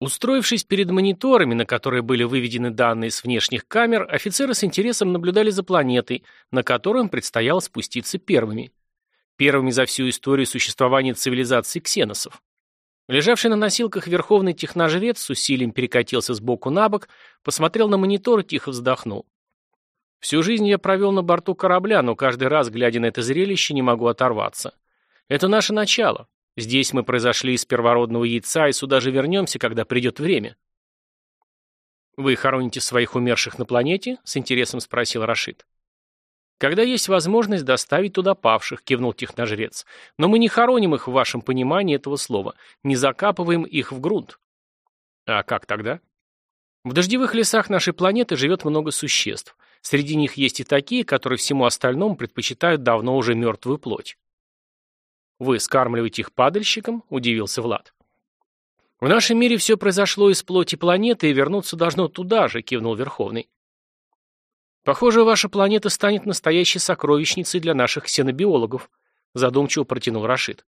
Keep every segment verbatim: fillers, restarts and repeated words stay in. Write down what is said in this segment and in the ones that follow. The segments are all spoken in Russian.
Устроившись перед мониторами, на которые были выведены данные с внешних камер, офицеры с интересом наблюдали за планетой, на которую им предстояло спуститься первыми. Первыми за всю историю существования цивилизации ксеносов. Лежавший на носилках верховный техножрец с усилием перекатился с боку на бок, посмотрел на монитор и тихо вздохнул. Всю жизнь я провел на борту корабля, но каждый раз, глядя на это зрелище, не могу оторваться. Это наше начало. Здесь мы произошли из первородного яйца, и сюда же вернемся, когда придет время. «Вы хороните своих умерших на планете?» — с интересом спросил Рашид. «Когда есть возможность доставить туда павших», — кивнул техножрец. «Но мы не хороним их в вашем понимании этого слова, не закапываем их в грунт». «А как тогда?» «В дождевых лесах нашей планеты живет много существ. Среди них есть и такие, которые всему остальному предпочитают давно уже мертвую плоть». «Вы скармливаете их падальщикам?» – удивился Влад. «В нашем мире все произошло из плоти планеты, и вернуться должно туда же», – кивнул Верховный. «Похоже, ваша планета станет настоящей сокровищницей для наших ксенобиологов», – задумчиво протянул Рашид.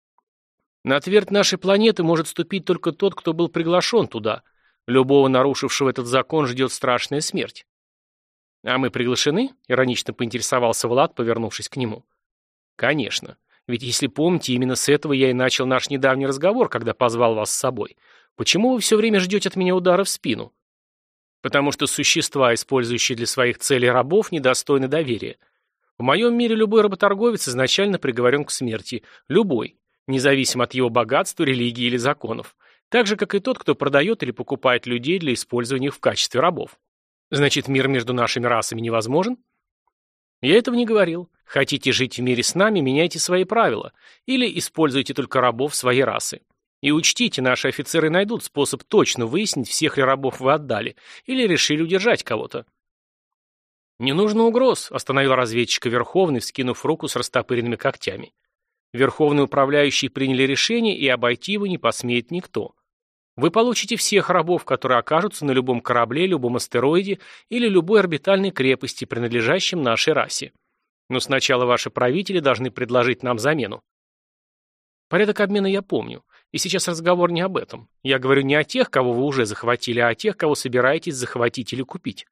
«На твердь нашей планеты может ступить только тот, кто был приглашен туда. Любого нарушившего этот закон ждет страшная смерть». «А мы приглашены?» – иронично поинтересовался Влад, повернувшись к нему. «Конечно. Ведь, если помните, именно с этого я и начал наш недавний разговор, когда позвал вас с собой. Почему вы все время ждете от меня удара в спину? Потому что существа, использующие для своих целей рабов, недостойны доверия. В моем мире любой работорговец изначально приговорен к смерти. Любой. Независимо от его богатства, религии или законов. Так же, как и тот, кто продает или покупает людей для использования их в качестве рабов. Значит, мир между нашими расами невозможен? Я этого не говорил. Хотите жить в мире с нами, меняйте свои правила. Или используйте только рабов своей расы. И учтите, наши офицеры найдут способ точно выяснить, всех ли рабов вы отдали, или решили удержать кого-то. «Не нужно угроз», — остановил разведчика Верховный, вскинув руку с растопыренными когтями. Верховные управляющие приняли решение, и обойти его не посмеет никто. Вы получите всех рабов, которые окажутся на любом корабле, любом астероиде или любой орбитальной крепости, принадлежащем нашей расе. Но сначала ваши правители должны предложить нам замену. Порядок обмена я помню. И сейчас разговор не об этом. Я говорю не о тех, кого вы уже захватили, а о тех, кого собираетесь захватить или купить.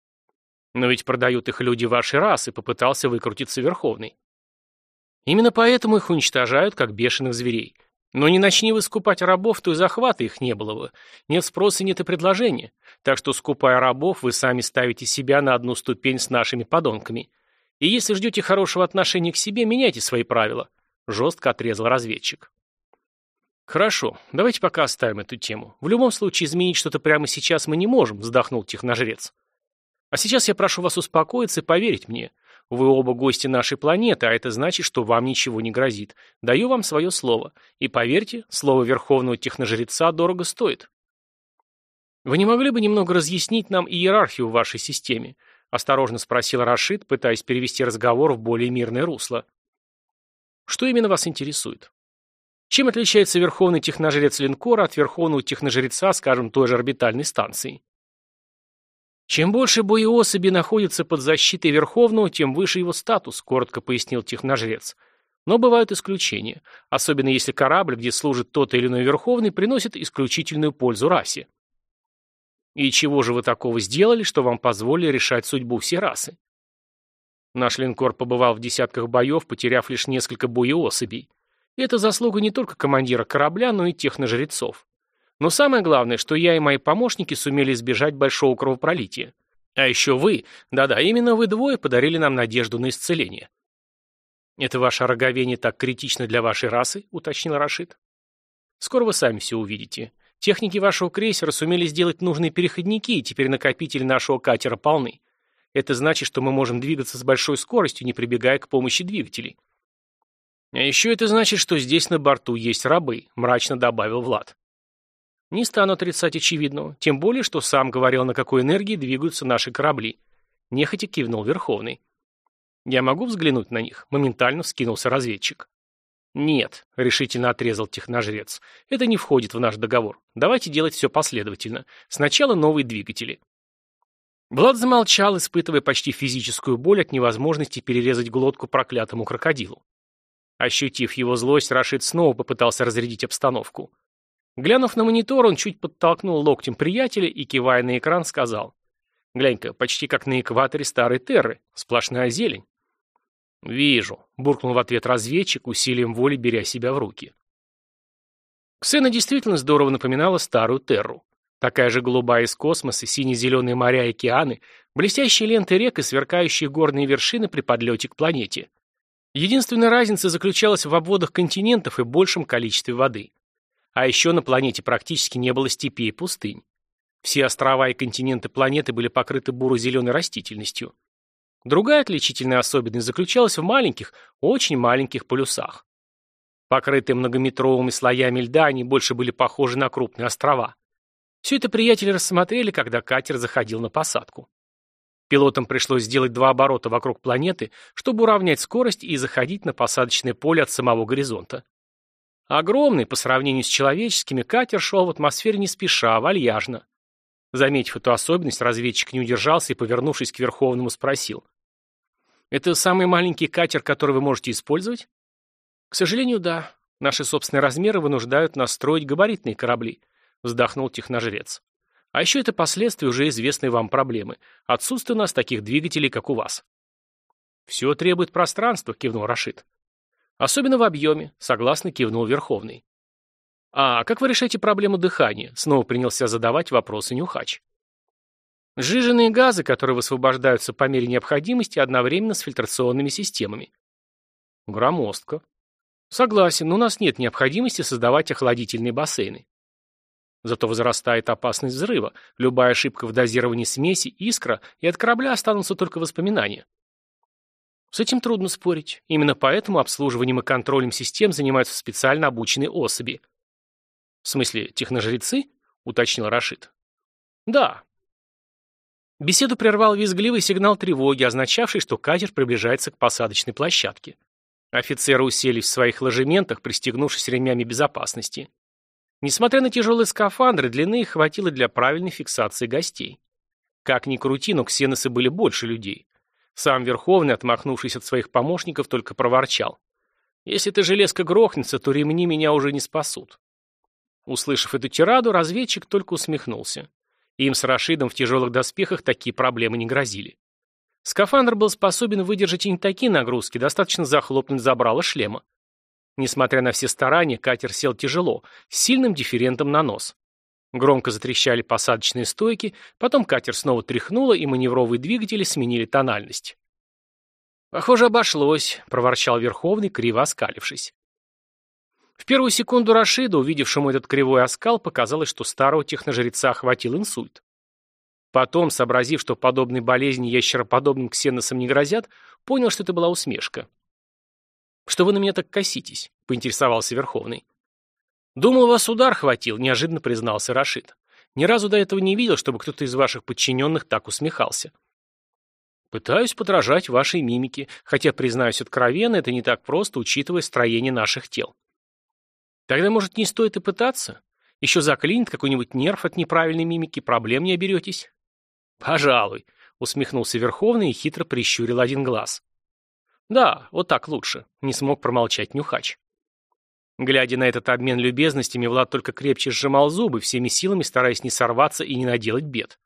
Но ведь продают их люди вашей расы, попытался выкрутиться Верховный. Именно поэтому их уничтожают, как бешеных зверей. Но не начни вы скупать рабов, то и захвата их не было бы. Нет спроса, нет и предложения. Так что, скупая рабов, вы сами ставите себя на одну ступень с нашими подонками. И если ждете хорошего отношения к себе, меняйте свои правила. Жестко отрезал разведчик. Хорошо, давайте пока оставим эту тему. В любом случае, изменить что-то прямо сейчас мы не можем, вздохнул техножрец. А сейчас я прошу вас успокоиться и поверить мне. Вы оба гости нашей планеты, а это значит, что вам ничего не грозит. Даю вам свое слово. И поверьте, слово верховного техножреца дорого стоит. Вы не могли бы немного разъяснить нам иерархию в вашей системе? Осторожно спросил Рашид, пытаясь перевести разговор в более мирное русло. Что именно вас интересует? Чем отличается верховный техножрец линкора от верховного техножреца, скажем, той же орбитальной станции? Чем больше боеособей находится под защитой Верховного, тем выше его статус, коротко пояснил техножрец. Но бывают исключения, особенно если корабль, где служит тот или иной Верховный, приносит исключительную пользу расе. И чего же вы такого сделали, что вам позволили решать судьбу всей расы? Наш линкор побывал в десятках боев, потеряв лишь несколько боеособей. И это заслуга не только командира корабля, но и техножрецов. Но самое главное, что я и мои помощники сумели избежать большого кровопролития. А еще вы, да-да, именно вы двое подарили нам надежду на исцеление. «Это ваше ороговение так критично для вашей расы?» — уточнил Рашид. «Скоро вы сами все увидите. Техники вашего крейсера сумели сделать нужные переходники, и теперь накопители нашего катера полны. Это значит, что мы можем двигаться с большой скоростью, не прибегая к помощи двигателей. А еще это значит, что здесь на борту есть рабы», — мрачно добавил Влад. «Не стану отрицать очевидного, тем более, что сам говорил, на какой энергии двигаются наши корабли». Нехотя кивнул Верховный. «Я могу взглянуть на них?» — моментально вскинулся разведчик. «Нет», — решительно отрезал техножрец, — «это не входит в наш договор. Давайте делать все последовательно. Сначала новые двигатели». Влад замолчал, испытывая почти физическую боль от невозможности перерезать глотку проклятому крокодилу. Ощутив его злость, Рашид снова попытался разрядить обстановку. Глянув на монитор, он чуть подтолкнул локтем приятеля и, кивая на экран, сказал: «Глянь-ка, почти как на экваторе старой Терры. Сплошная зелень». «Вижу», — буркнул в ответ разведчик, усилием воли беря себя в руки. Ксена действительно здорово напоминала старую Терру. Такая же голубая из космоса, сине-зеленые моря и океаны, блестящие ленты рек и сверкающие горные вершины при подлете к планете. Единственная разница заключалась в обводах континентов и большем количестве воды. А еще на планете практически не было степей и пустынь. Все острова и континенты планеты были покрыты буро-зеленой растительностью. Другая отличительная особенность заключалась в маленьких, очень маленьких полюсах. Покрытые многометровыми слоями льда, они больше были похожи на крупные острова. Все это приятели рассмотрели, когда катер заходил на посадку. Пилотам пришлось сделать два оборота вокруг планеты, чтобы уравнять скорость и заходить на посадочное поле от самого горизонта. Огромный, по сравнению с человеческими, катер шел в атмосфере не спеша, вальяжно. Заметив эту особенность, разведчик не удержался и, повернувшись к Верховному, спросил: «Это самый маленький катер, который вы можете использовать?» «К сожалению, да. Наши собственные размеры вынуждают нас строить габаритные корабли», — вздохнул техножрец. «А еще это последствия уже известной вам проблемы. Отсутствие у нас таких двигателей, как у вас». «Все требует пространства», — кивнул Рашид. «Особенно в объеме», — согласно кивнул Верховный. «А как вы решаете проблему дыхания?» — снова принялся задавать вопросы Нюхач. «Сжиженные газы, которые высвобождаются по мере необходимости, одновременно с фильтрационными системами». «Громоздко». «Согласен, но у нас нет необходимости создавать охладительные бассейны». Зато возрастает опасность взрыва. Любая ошибка в дозировании смеси, искра, и от корабля останутся только воспоминания. С этим трудно спорить. Именно поэтому обслуживанием и контролем систем занимаются специально обученные особи. В смысле, техножрецы? Уточнил Рашид. Да. Беседу прервал визгливый сигнал тревоги, означавший, что катер приближается к посадочной площадке. Офицеры уселись в своих ложементах, пристегнувшись ремнями безопасности. Несмотря на тяжелые скафандры, длины их хватило для правильной фиксации гостей. Как ни крути, но ксеносы были больше людей. Сам Верховный, отмахнувшись от своих помощников, только проворчал: «Если эта железка грохнется, то ремни меня уже не спасут». Услышав эту тираду, разведчик только усмехнулся. Им с Рашидом в тяжелых доспехах такие проблемы не грозили. Скафандр был способен выдержать и не такие нагрузки, достаточно захлопнуть забрало шлема. Несмотря на все старания, катер сел тяжело, с сильным дифферентом на нос. Громко затрещали посадочные стойки, потом катер снова тряхнуло, и маневровые двигатели сменили тональность. «Похоже, обошлось», — проворчал Верховный, криво оскалившись. В первую секунду Рашиду, увидевшему этот кривой оскал, показалось, что старого техножреца охватил инсульт. Потом, сообразив, что подобные болезни ящероподобным ксеносам не грозят, понял, что это была усмешка. «Что вы на меня так коситесь?» — поинтересовался Верховный. «Думал, вас удар хватил», — неожиданно признался Рашид. «Ни разу до этого не видел, чтобы кто-то из ваших подчиненных так усмехался». «Пытаюсь подражать вашей мимике, хотя, признаюсь откровенно, это не так просто, учитывая строение наших тел». «Тогда, может, не стоит и пытаться? Еще заклинит какой-нибудь нерв от неправильной мимики, проблем не оберетесь». «Пожалуй», — усмехнулся Верховный и хитро прищурил один глаз. «Да, вот так лучше», — не смог промолчать Нюхач. Глядя на этот обмен любезностями, Влад только крепче сжимал зубы, всеми силами стараясь не сорваться и не наделать бед.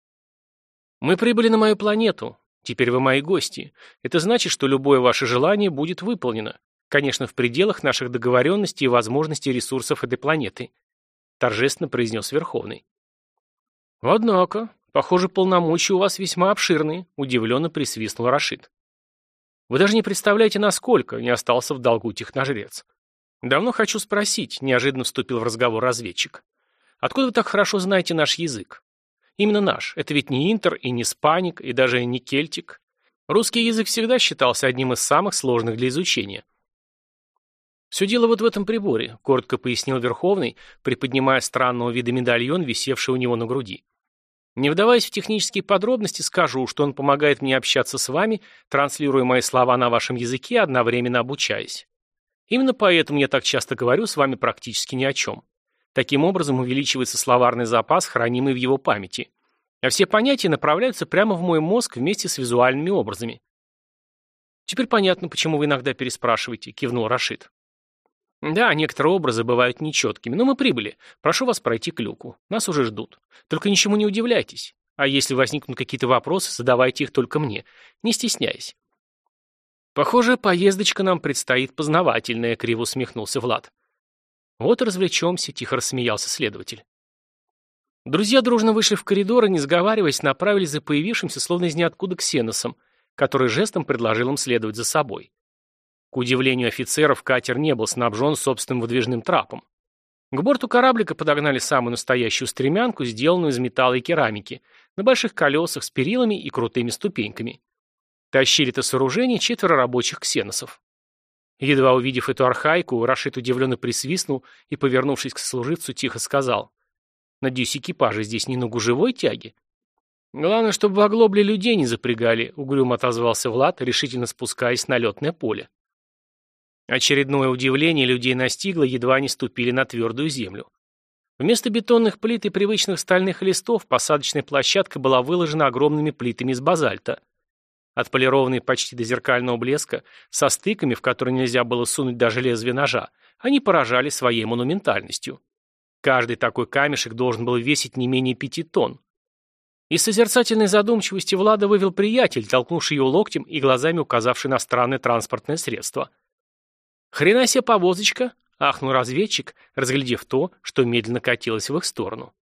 «Мы прибыли на мою планету. Теперь вы мои гости. Это значит, что любое ваше желание будет выполнено. Конечно, в пределах наших договоренностей и возможностей ресурсов этой планеты», — торжественно произнес Верховный. «Однако, похоже, полномочия у вас весьма обширные», — удивленно присвистнул Рашид. «Вы даже не представляете, насколько», — не остался в долгу техножрец. «Давно хочу спросить», — неожиданно вступил в разговор разведчик. «Откуда вы так хорошо знаете наш язык? Именно наш. Это ведь не интер и не спаник, и даже не кельтик. Русский язык всегда считался одним из самых сложных для изучения». «Все дело вот в этом приборе», — коротко пояснил Верховный, приподнимая странного вида медальон, висевший у него на груди. «Не вдаваясь в технические подробности, скажу, что он помогает мне общаться с вами, транслируя мои слова на вашем языке, одновременно обучаясь. Именно поэтому я так часто говорю с вами практически ни о чем. Таким образом увеличивается словарный запас, хранимый в его памяти. А все понятия направляются прямо в мой мозг вместе с визуальными образами». «Теперь понятно, почему вы иногда переспрашиваете», — кивнул Рашид. Да, некоторые образы бывают нечеткими, но мы прибыли. Прошу вас пройти к люку. Нас уже ждут. Только ничему не удивляйтесь. А если возникнут какие-то вопросы, задавайте их только мне. Не стесняясь. Похоже, поездочка нам предстоит познавательная, криво усмехнулся Влад. Вот и развлечемся, тихо рассмеялся следователь. Друзья дружно вышли в коридор и, не сговариваясь, направились за появившимся, словно из ниоткуда, ксеносом, который жестом предложил им следовать за собой. К удивлению офицеров, катер не был снабжен собственным выдвижным трапом. К борту кораблика подогнали самую настоящую стремянку, сделанную из металла и керамики, на больших колесах с перилами и крутыми ступеньками. Тащили это сооружение четверо рабочих ксеносов. Едва увидев эту архаику, Рашид удивленно присвистнул и, повернувшись к сослуживцу, тихо сказал: «Надеюсь, экипажи здесь не на гужевой тяге?» «Главное, чтобы в оглобле людей не запрягали», — угрюмо отозвался Влад, решительно спускаясь на летное поле. Очередное удивление людей настигло, едва они ступили на твердую землю. Вместо бетонных плит и привычных стальных листов посадочная площадка была выложена огромными плитами из базальта. Отполированные почти до зеркального блеска, со стыками, в которые нельзя было сунуть даже лезвие ножа, они поражали своей монументальностью. Каждый такой камешек должен был весить не менее пяти тонн. Из созерцательной задумчивости Влада вывел приятель, толкнувший его локтем и глазами указавший на странное транспортное средство. «Хрена себе повозочка!» — ахнул разведчик, разглядев то, что медленно катилось в их сторону.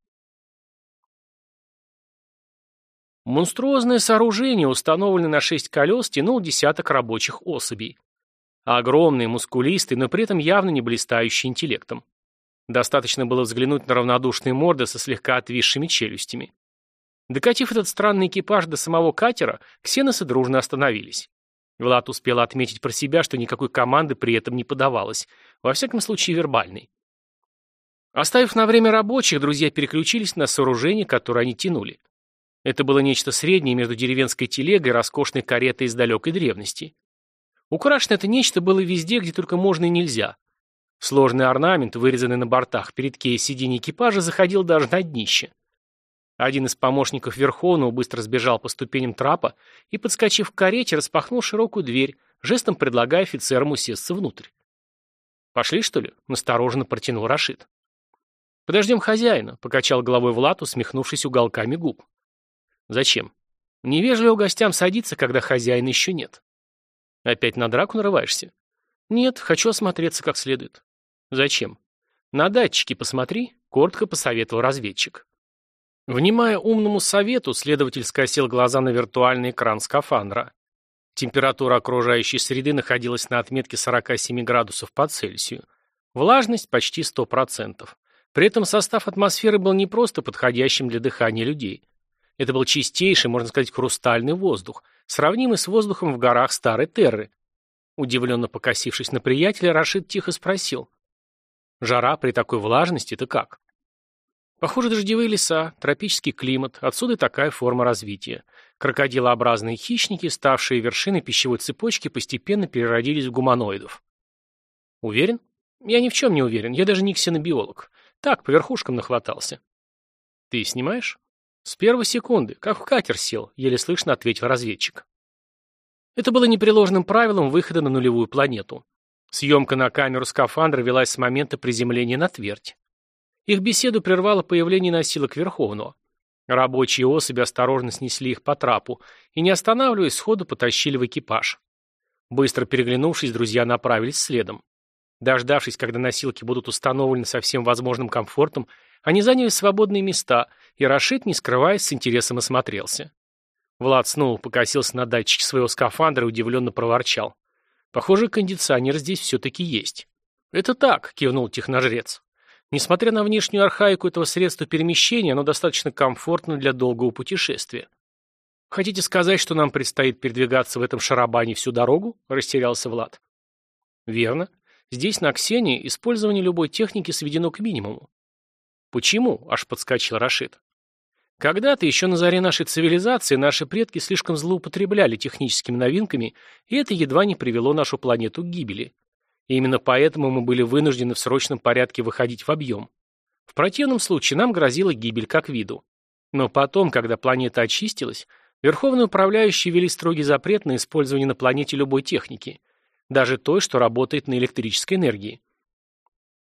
Монструозное сооружение, установленное на шесть колес, тянул десяток рабочих особей. Огромный, мускулистый, но при этом явно не блистающий интеллектом. Достаточно было взглянуть на равнодушные морды со слегка отвисшими челюстями. Докатив этот странный экипаж до самого катера, ксеносы дружно остановились. Влад успел отметить про себя, что никакой команды при этом не подавалось, во всяком случае вербальной. Оставив на время рабочих, друзья переключились на сооружение, которое они тянули. Это было нечто среднее между деревенской телегой и роскошной каретой из далекой древности. Украшено это нечто было везде, где только можно и нельзя. Сложный орнамент, вырезанный на бортах, передке и сиденье экипажа, заходил даже на днище. Один из помощников Верховного быстро сбежал по ступеням трапа и, подскочив к карете, распахнул широкую дверь, жестом предлагая офицерам усесться внутрь. «Пошли, что ли?» — настороженно протянул Рашид. «Подождем хозяина», — покачал головой Влад, усмехнувшись уголками губ. «Зачем? Невежливо гостям садиться, когда хозяина еще нет». «Опять на драку нарываешься?» «Нет, хочу осмотреться как следует». «Зачем?» «На датчики посмотри», — коротко посоветовал разведчик. Внимая умному совету, следователь скосил глаза на виртуальный экран скафандра. Температура окружающей среды находилась на отметке сорок семь градусов по Цельсию. Влажность почти сто процентов. При этом состав атмосферы был не просто подходящим для дыхания людей. Это был чистейший, можно сказать, хрустальный воздух, сравнимый с воздухом в горах Старой Терры. Удивленно покосившись на приятеля, Рашид тихо спросил: «Жара при такой влажности — это как?» Похоже, дождевые леса, тропический климат, отсюда и такая форма развития. Крокодилообразные хищники, ставшие вершиной пищевой цепочки, постепенно переродились в гуманоидов. Уверен? Я ни в чем не уверен, я даже не ксенобиолог. Так, по верхушкам нахватался. Ты снимаешь? С первой секунды, как в катер сел, еле слышно ответил разведчик. Это было непреложным правилом выхода на нулевую планету. Съемка на камеру скафандра велась с момента приземления на твердь. Их беседу прервало появление носилок Верховного. Рабочие особи осторожно снесли их по трапу и, не останавливаясь, сходу потащили в экипаж. Быстро переглянувшись, друзья направились следом. Дождавшись, когда носилки будут установлены со всем возможным комфортом, они заняли свободные места, и Рашид, не скрываясь, с интересом осмотрелся. Влад снова покосился на датчики своего скафандра и удивленно проворчал: «Похоже, кондиционер здесь все-таки есть». «Это так», — кивнул техножрец. Несмотря на внешнюю архаику этого средства перемещения, оно достаточно комфортно для долгого путешествия. «Хотите сказать, что нам предстоит передвигаться в этом шарабане всю дорогу?» – растерялся Влад. «Верно. Здесь, на Ксении, использование любой техники сведено к минимуму». «Почему?» – аж подскочил Рашид. «Когда-то, еще на заре нашей цивилизации, наши предки слишком злоупотребляли техническими новинками, и это едва не привело нашу планету к гибели. И именно поэтому мы были вынуждены в срочном порядке выходить в объем. В противном случае нам грозила гибель как виду. Но потом, когда планета очистилась, верховные управляющие ввели строгий запрет на использование на планете любой техники, даже той, что работает на электрической энергии.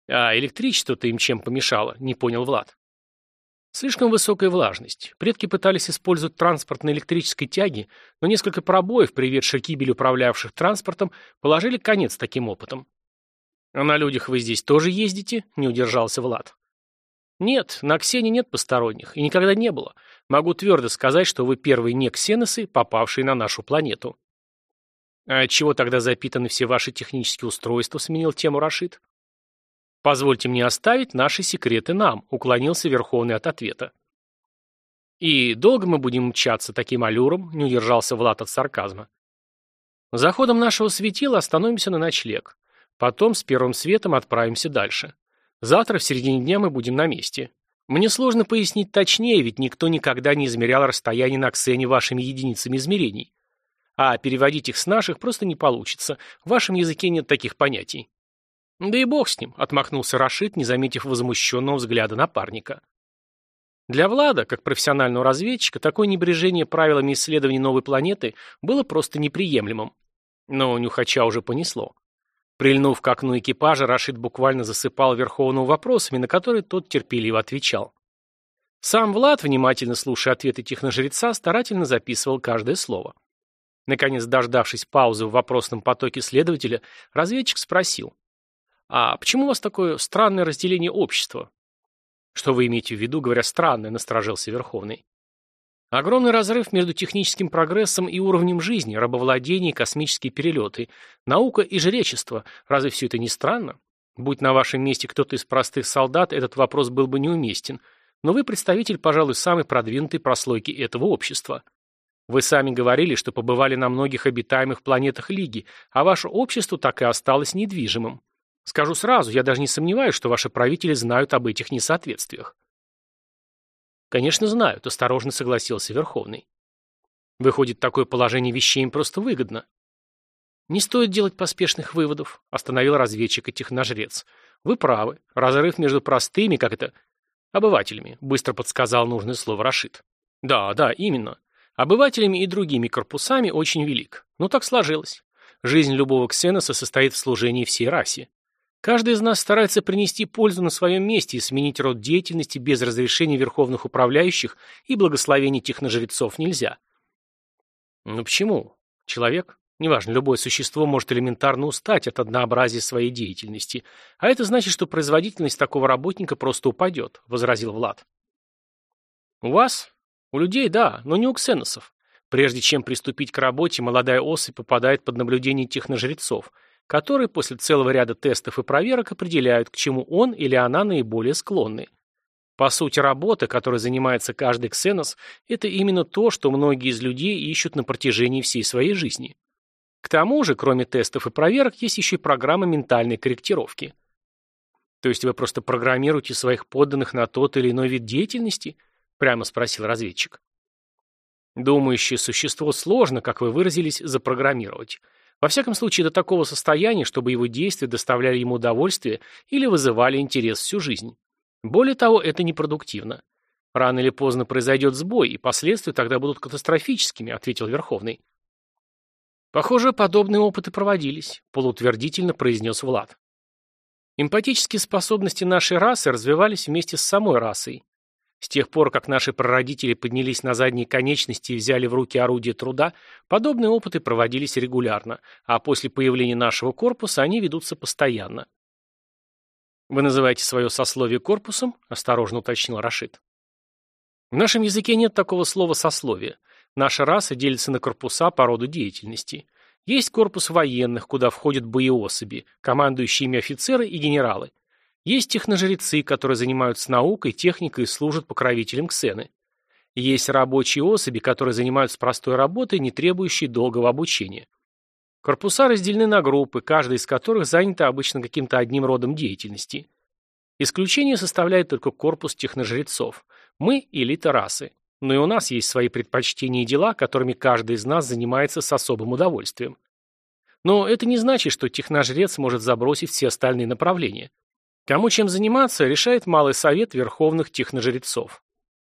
А электричество-то им чем помешало, не понял Влад. Слишком высокая влажность. Предки пытались использовать транспорт на электрической тяге, но несколько пробоев, приведших к гибели управлявших транспортом, положили конец таким опытам. «А на людях вы здесь тоже ездите?» – не удержался Влад. «Нет, на Ксене нет посторонних, и никогда не было. Могу твердо сказать, что вы первые нексеносы, попавшие на нашу планету». «А чего тогда запитаны все ваши технические устройства?» – сменил тему Рашид. «Позвольте мне оставить наши секреты нам», — уклонился Верховный от ответа. «И долго мы будем мчаться таким аллюром?» — не удержался Влад от сарказма. «За ходом нашего светила остановимся на ночлег. Потом с первым светом отправимся дальше. Завтра в середине дня мы будем на месте. Мне сложно пояснить точнее, ведь никто никогда не измерял расстояние на Ксене вашими единицами измерений. А переводить их с наших просто не получится. В вашем языке нет таких понятий». «Да и бог с ним», — отмахнулся Рашид, не заметив возмущенного взгляда напарника. Для Влада, как профессионального разведчика, такое небрежение правилами исследований новой планеты было просто неприемлемым. Но Нюхача уже понесло. Прильнув к окну экипажа, Рашид буквально засыпал Верховного вопросами, на которые тот терпеливо отвечал. Сам Влад, внимательно слушая ответы техножреца, старательно записывал каждое слово. Наконец, дождавшись паузы в вопросном потоке следователя, разведчик спросил: «А почему у вас такое странное разделение общества?» «Что вы имеете в виду, говоря странное?» — насторожился Верховный. «Огромный разрыв между техническим прогрессом и уровнем жизни, рабовладение и космические перелеты, наука и жречество. Разве все это не странно? Будь на вашем месте кто-то из простых солдат, этот вопрос был бы неуместен. Но вы представитель, пожалуй, самой продвинутой прослойки этого общества. Вы сами говорили, что побывали на многих обитаемых планетах Лиги, а ваше общество так и осталось недвижимым. Скажу сразу, я даже не сомневаюсь, что ваши правители знают об этих несоответствиях». «Конечно знают», — осторожно согласился Верховный. «Выходит, такое положение вещей им просто выгодно». «Не стоит делать поспешных выводов», — остановил разведчик и техножрец. «Вы правы. Разрыв между простыми, как это, обывателями», — быстро подсказал нужное слово Рашид. «Да, да, именно. Обывателями и другими корпусами очень велик. Но так сложилось. Жизнь любого ксеноса состоит в служении всей расе. Каждый из нас старается принести пользу на своем месте и сменить род деятельности без разрешения верховных управляющих и благословений техножрецов нельзя». «Ну почему? Человек, неважно, любое существо может элементарно устать от однообразия своей деятельности, а это значит, что производительность такого работника просто упадет», — возразил Влад. «У вас? У людей, да, но не у ксеносов. Прежде чем приступить к работе, молодая особь попадает под наблюдение техножрецов, которые после целого ряда тестов и проверок определяют, к чему он или она наиболее склонны. По сути, работа, которой занимается каждый ксенос, это именно то, что многие из людей ищут на протяжении всей своей жизни. К тому же, кроме тестов и проверок, есть еще и программа ментальной корректировки». «То есть вы просто программируете своих подданных на тот или иной вид деятельности?» — прямо спросил разведчик. «Думающее существо сложно, как вы выразились, запрограммировать. Во всяком случае, до такого состояния, чтобы его действия доставляли ему удовольствие или вызывали интерес всю жизнь. Более того, это непродуктивно. Рано или поздно произойдет сбой, и последствия тогда будут катастрофическими», — ответил Верховный. «Похоже, подобные опыты проводились», — полуутвердительно произнес Влад. «Эмпатические способности нашей расы развивались вместе с самой расой. С тех пор, как наши прародители поднялись на задние конечности и взяли в руки орудие труда, подобные опыты проводились регулярно, а после появления нашего корпуса они ведутся постоянно». «Вы называете свое сословие корпусом?» – осторожно уточнил Рашид. «В нашем языке нет такого слова «сословие». Наша раса делится на корпуса по роду деятельности. Есть корпус военных, куда входят боеособи, командующие ими офицеры и генералы. Есть техножрецы, которые занимаются наукой, техникой и служат покровителям ксены. Есть рабочие особи, которые занимаются простой работой, не требующей долгого обучения. Корпуса разделены на группы, каждая из которых занята обычно каким-то одним родом деятельности. Исключение составляет только корпус техножрецов. Мы – элита расы. Но и у нас есть свои предпочтения и дела, которыми каждый из нас занимается с особым удовольствием. Но это не значит, что техножрец может забросить все остальные направления. Кому чем заниматься, решает Малый совет верховных техножрецов.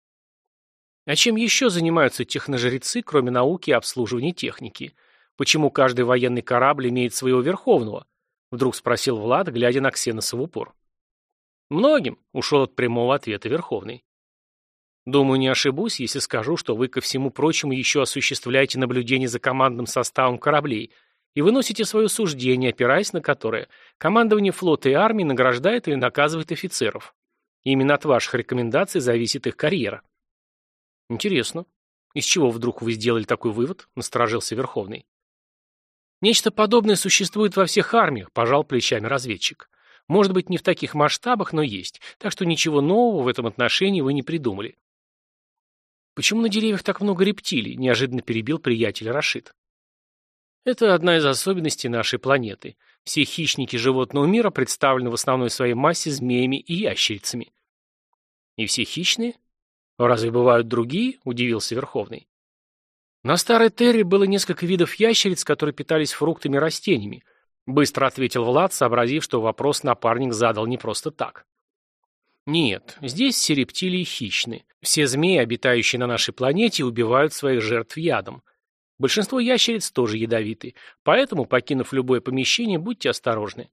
А чем еще занимаются техножрецы, кроме науки и обслуживания техники? Почему каждый военный корабль имеет своего верховного? Вдруг спросил Влад, глядя на Ксеноса в упор. Многим, ушел от прямого ответа Верховный. Думаю, не ошибусь, если скажу, что вы, ко всему прочему, еще осуществляете наблюдение за командным составом кораблей и выносите свое суждение, опираясь на которое командование флота и армии награждает или наказывает офицеров. И именно от ваших рекомендаций зависит их карьера. Интересно. Из чего вдруг вы сделали такой вывод? Насторожился Верховный. Нечто подобное существует во всех армиях, пожал плечами разведчик. Может быть, не в таких масштабах, но есть. Так что ничего нового в этом отношении вы не придумали. Почему на деревьях так много рептилий? Неожиданно перебил приятель Рашид. Это одна из особенностей нашей планеты. Все хищники животного мира представлены в основной своей массе змеями и ящерицами. И все хищные? Разве бывают другие? Удивился Верховный. На старой Терре было несколько видов ящериц, которые питались фруктами и растениями. Быстро ответил Влад, сообразив, что вопрос напарник задал не просто так. Нет, здесь все рептилии хищны. Все змеи, обитающие на нашей планете, убивают своих жертв ядом. Большинство ящериц тоже ядовиты, поэтому, покинув любое помещение, будьте осторожны.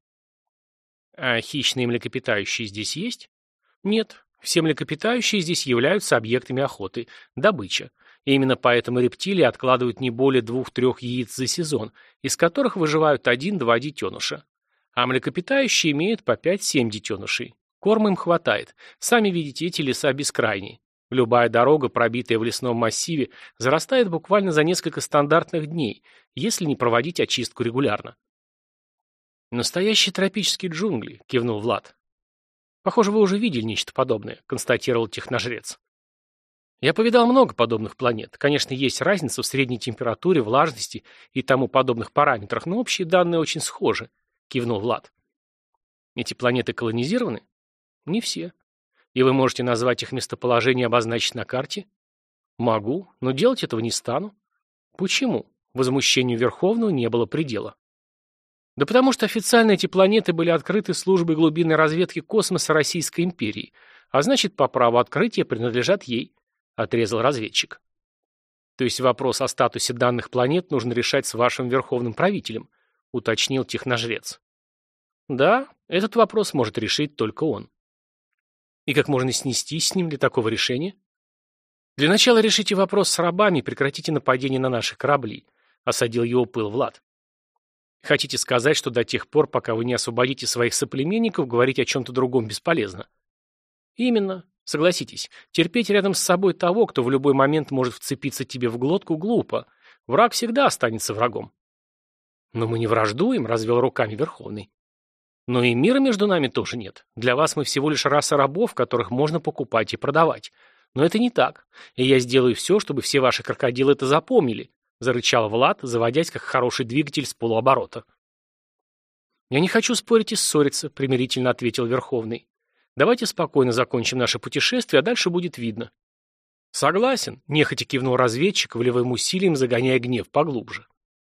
А хищные млекопитающие здесь есть? Нет, все млекопитающие здесь являются объектами охоты, добыча. И именно поэтому рептилии откладывают не более двух-трех яиц за сезон, из которых выживают один-два детеныша. А млекопитающие имеют по пять-семь детенышей. Корма им хватает. Сами видите, эти леса бескрайние. Любая дорога, пробитая в лесном массиве, зарастает буквально за несколько стандартных дней, если не проводить очистку регулярно. «Настоящие тропические джунгли», — кивнул Влад. «Похоже, вы уже видели нечто подобное», — констатировал техножрец. «Я повидал много подобных планет. Конечно, есть разница в средней температуре, влажности и тому подобных параметрах, но общие данные очень схожи», — кивнул Влад. «Эти планеты колонизированы?» «Не все. И вы можете назвать их местоположение и обозначить на карте?» «Могу, но делать этого не стану». «Почему?» Возмущению Верховного не было предела. «Да потому что официально эти планеты были открыты службой глубинной разведки космоса Российской империи, а значит, по праву открытия принадлежат ей», — отрезал разведчик. «То есть вопрос о статусе данных планет нужно решать с вашим верховным правителем», — уточнил техножрец. «Да, этот вопрос может решить только он». «И как можно снестись с ним для такого решения?» «Для начала решите вопрос с рабами и прекратите нападение на наши корабли», — осадил его пыл Влад. «Хотите сказать, что до тех пор, пока вы не освободите своих соплеменников, говорить о чем-то другом бесполезно?» «Именно. Согласитесь, терпеть рядом с собой того, кто в любой момент может вцепиться тебе в глотку, глупо. Враг всегда останется врагом». «Но мы не враждуем», — развел руками Верховный. «Но и мира между нами тоже нет. Для вас мы всего лишь раса рабов, которых можно покупать и продавать. Но это не так. И я сделаю все, чтобы все ваши крокодилы это запомнили», — зарычал Влад, заводясь как хороший двигатель с полуоборота. «Я не хочу спорить и ссориться», — примирительно ответил Верховный. «Давайте спокойно закончим наше путешествие, а дальше будет видно». «Согласен», — нехотя кивнул разведчик, волевым усилием загоняя гнев поглубже.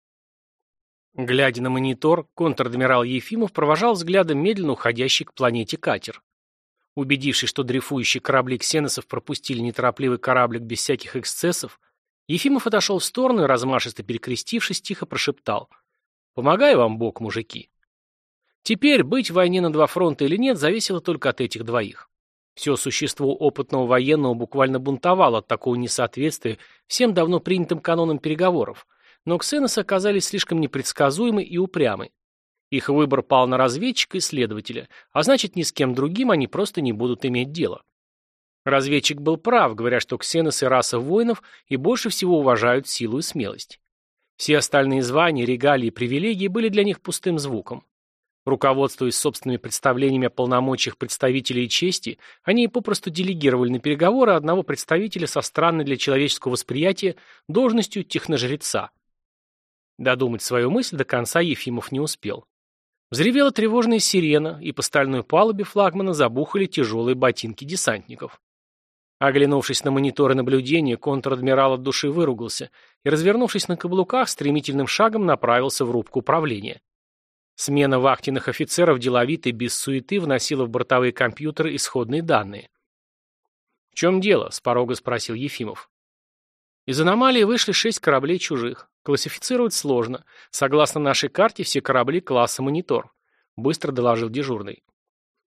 Глядя на монитор, контр-адмирал Ефимов провожал взглядом медленно уходящий к планете катер. Убедившись, что дрейфующие корабли ксеносов пропустили неторопливый кораблик без всяких эксцессов, Ефимов отошел в сторону и, размашисто перекрестившись, тихо прошептал: «Помогай вам Бог, мужики». Теперь быть в войне на два фронта или нет зависело только от этих двоих. Все существо опытного военного буквально бунтовало от такого несоответствия всем давно принятым канонам переговоров, но ксеносы оказались слишком непредсказуемы и упрямы. Их выбор пал на разведчика и следователя, а значит, ни с кем другим они просто не будут иметь дела. Разведчик был прав, говоря, что ксеносы — раса воинов и больше всего уважают силу и смелость. Все остальные звания, регалии и привилегии были для них пустым звуком. Руководствуясь собственными представлениями о полномочиях представителей и чести, они попросту делегировали на переговоры одного представителя со странной для человеческого восприятия должностью техножреца. Додумать свою мысль до конца Ефимов не успел. Взревела тревожная сирена, и по стальной палубе флагмана забухали тяжелые ботинки десантников. Оглянувшись на мониторы наблюдения, контр-адмирал от души выругался и, развернувшись на каблуках, стремительным шагом направился в рубку управления. Смена вахтенных офицеров деловито и без суеты вносила в бортовые компьютеры исходные данные. «В чем дело?» — с порога спросил Ефимов. «Из аномалии вышли шесть кораблей чужих. Классифицировать сложно. Согласно нашей карте, все корабли класса «Монитор», — быстро доложил дежурный.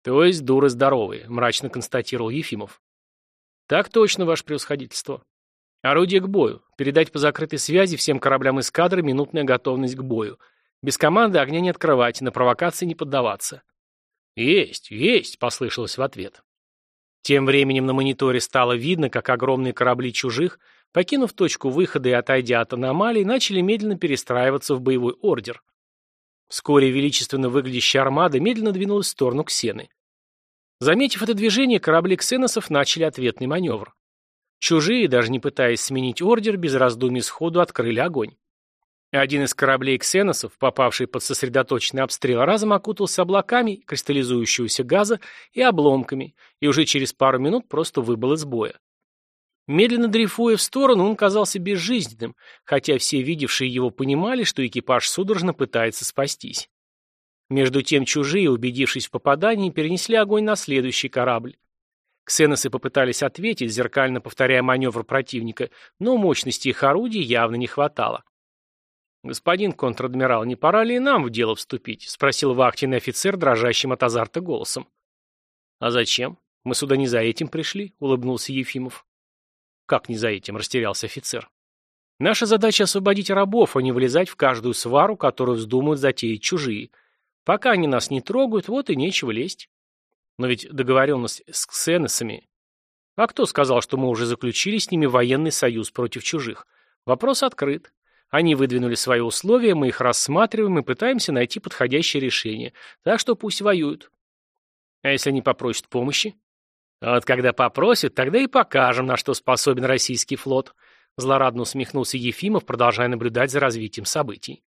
То есть дуры здоровые, мрачно констатировал Ефимов. Так точно, ваше превосходительство. Орудие к бою. Передать по закрытой связи всем кораблям эскадры минутная готовность к бою. Без команды огня не открывать, на провокации не поддаваться. Есть, есть, послышалось в ответ. Тем временем на мониторе стало видно, как огромные корабли чужих, покинув точку выхода и отойдя от аномалий, начали медленно перестраиваться в боевой ордер. Вскоре величественно выглядящая армада медленно двинулась в сторону Ксены. Заметив это движение, корабли ксеносов начали ответный маневр. Чужие, даже не пытаясь сменить ордер, без раздумий сходу открыли огонь. Один из кораблей ксеносов, попавший под сосредоточенный обстрел, разом окутался облаками кристаллизующегося газа и обломками, и уже через пару минут просто выбыл из боя. Медленно дрейфуя в сторону, он казался безжизненным, хотя все видевшие его понимали, что экипаж судорожно пытается спастись. Между тем чужие, убедившись в попадании, перенесли огонь на следующий корабль. Ксеносы попытались ответить, зеркально повторяя маневр противника, но мощности их орудий явно не хватало. «Господин контр-адмирал, не пора ли и нам в дело вступить?» — спросил вахтенный офицер, дрожащим от азарта голосом. «А зачем? Мы сюда не за этим пришли», — улыбнулся Ефимов. «Как не за этим?» — растерялся офицер. «Наша задача — освободить рабов, а не влезать в каждую свару, которую вздумают затеять чужие. Пока они нас не трогают, вот и нечего лезть. Но ведь договоренность с ксеносами... А кто сказал, что мы уже заключили с ними военный союз против чужих? Вопрос открыт. Они выдвинули свои условия, мы их рассматриваем и пытаемся найти подходящее решение. Так что пусть воюют. А если они попросят помощи? Вот когда попросят, тогда и покажем, на что способен российский флот. Злорадно усмехнулся Ефимов, продолжая наблюдать за развитием событий.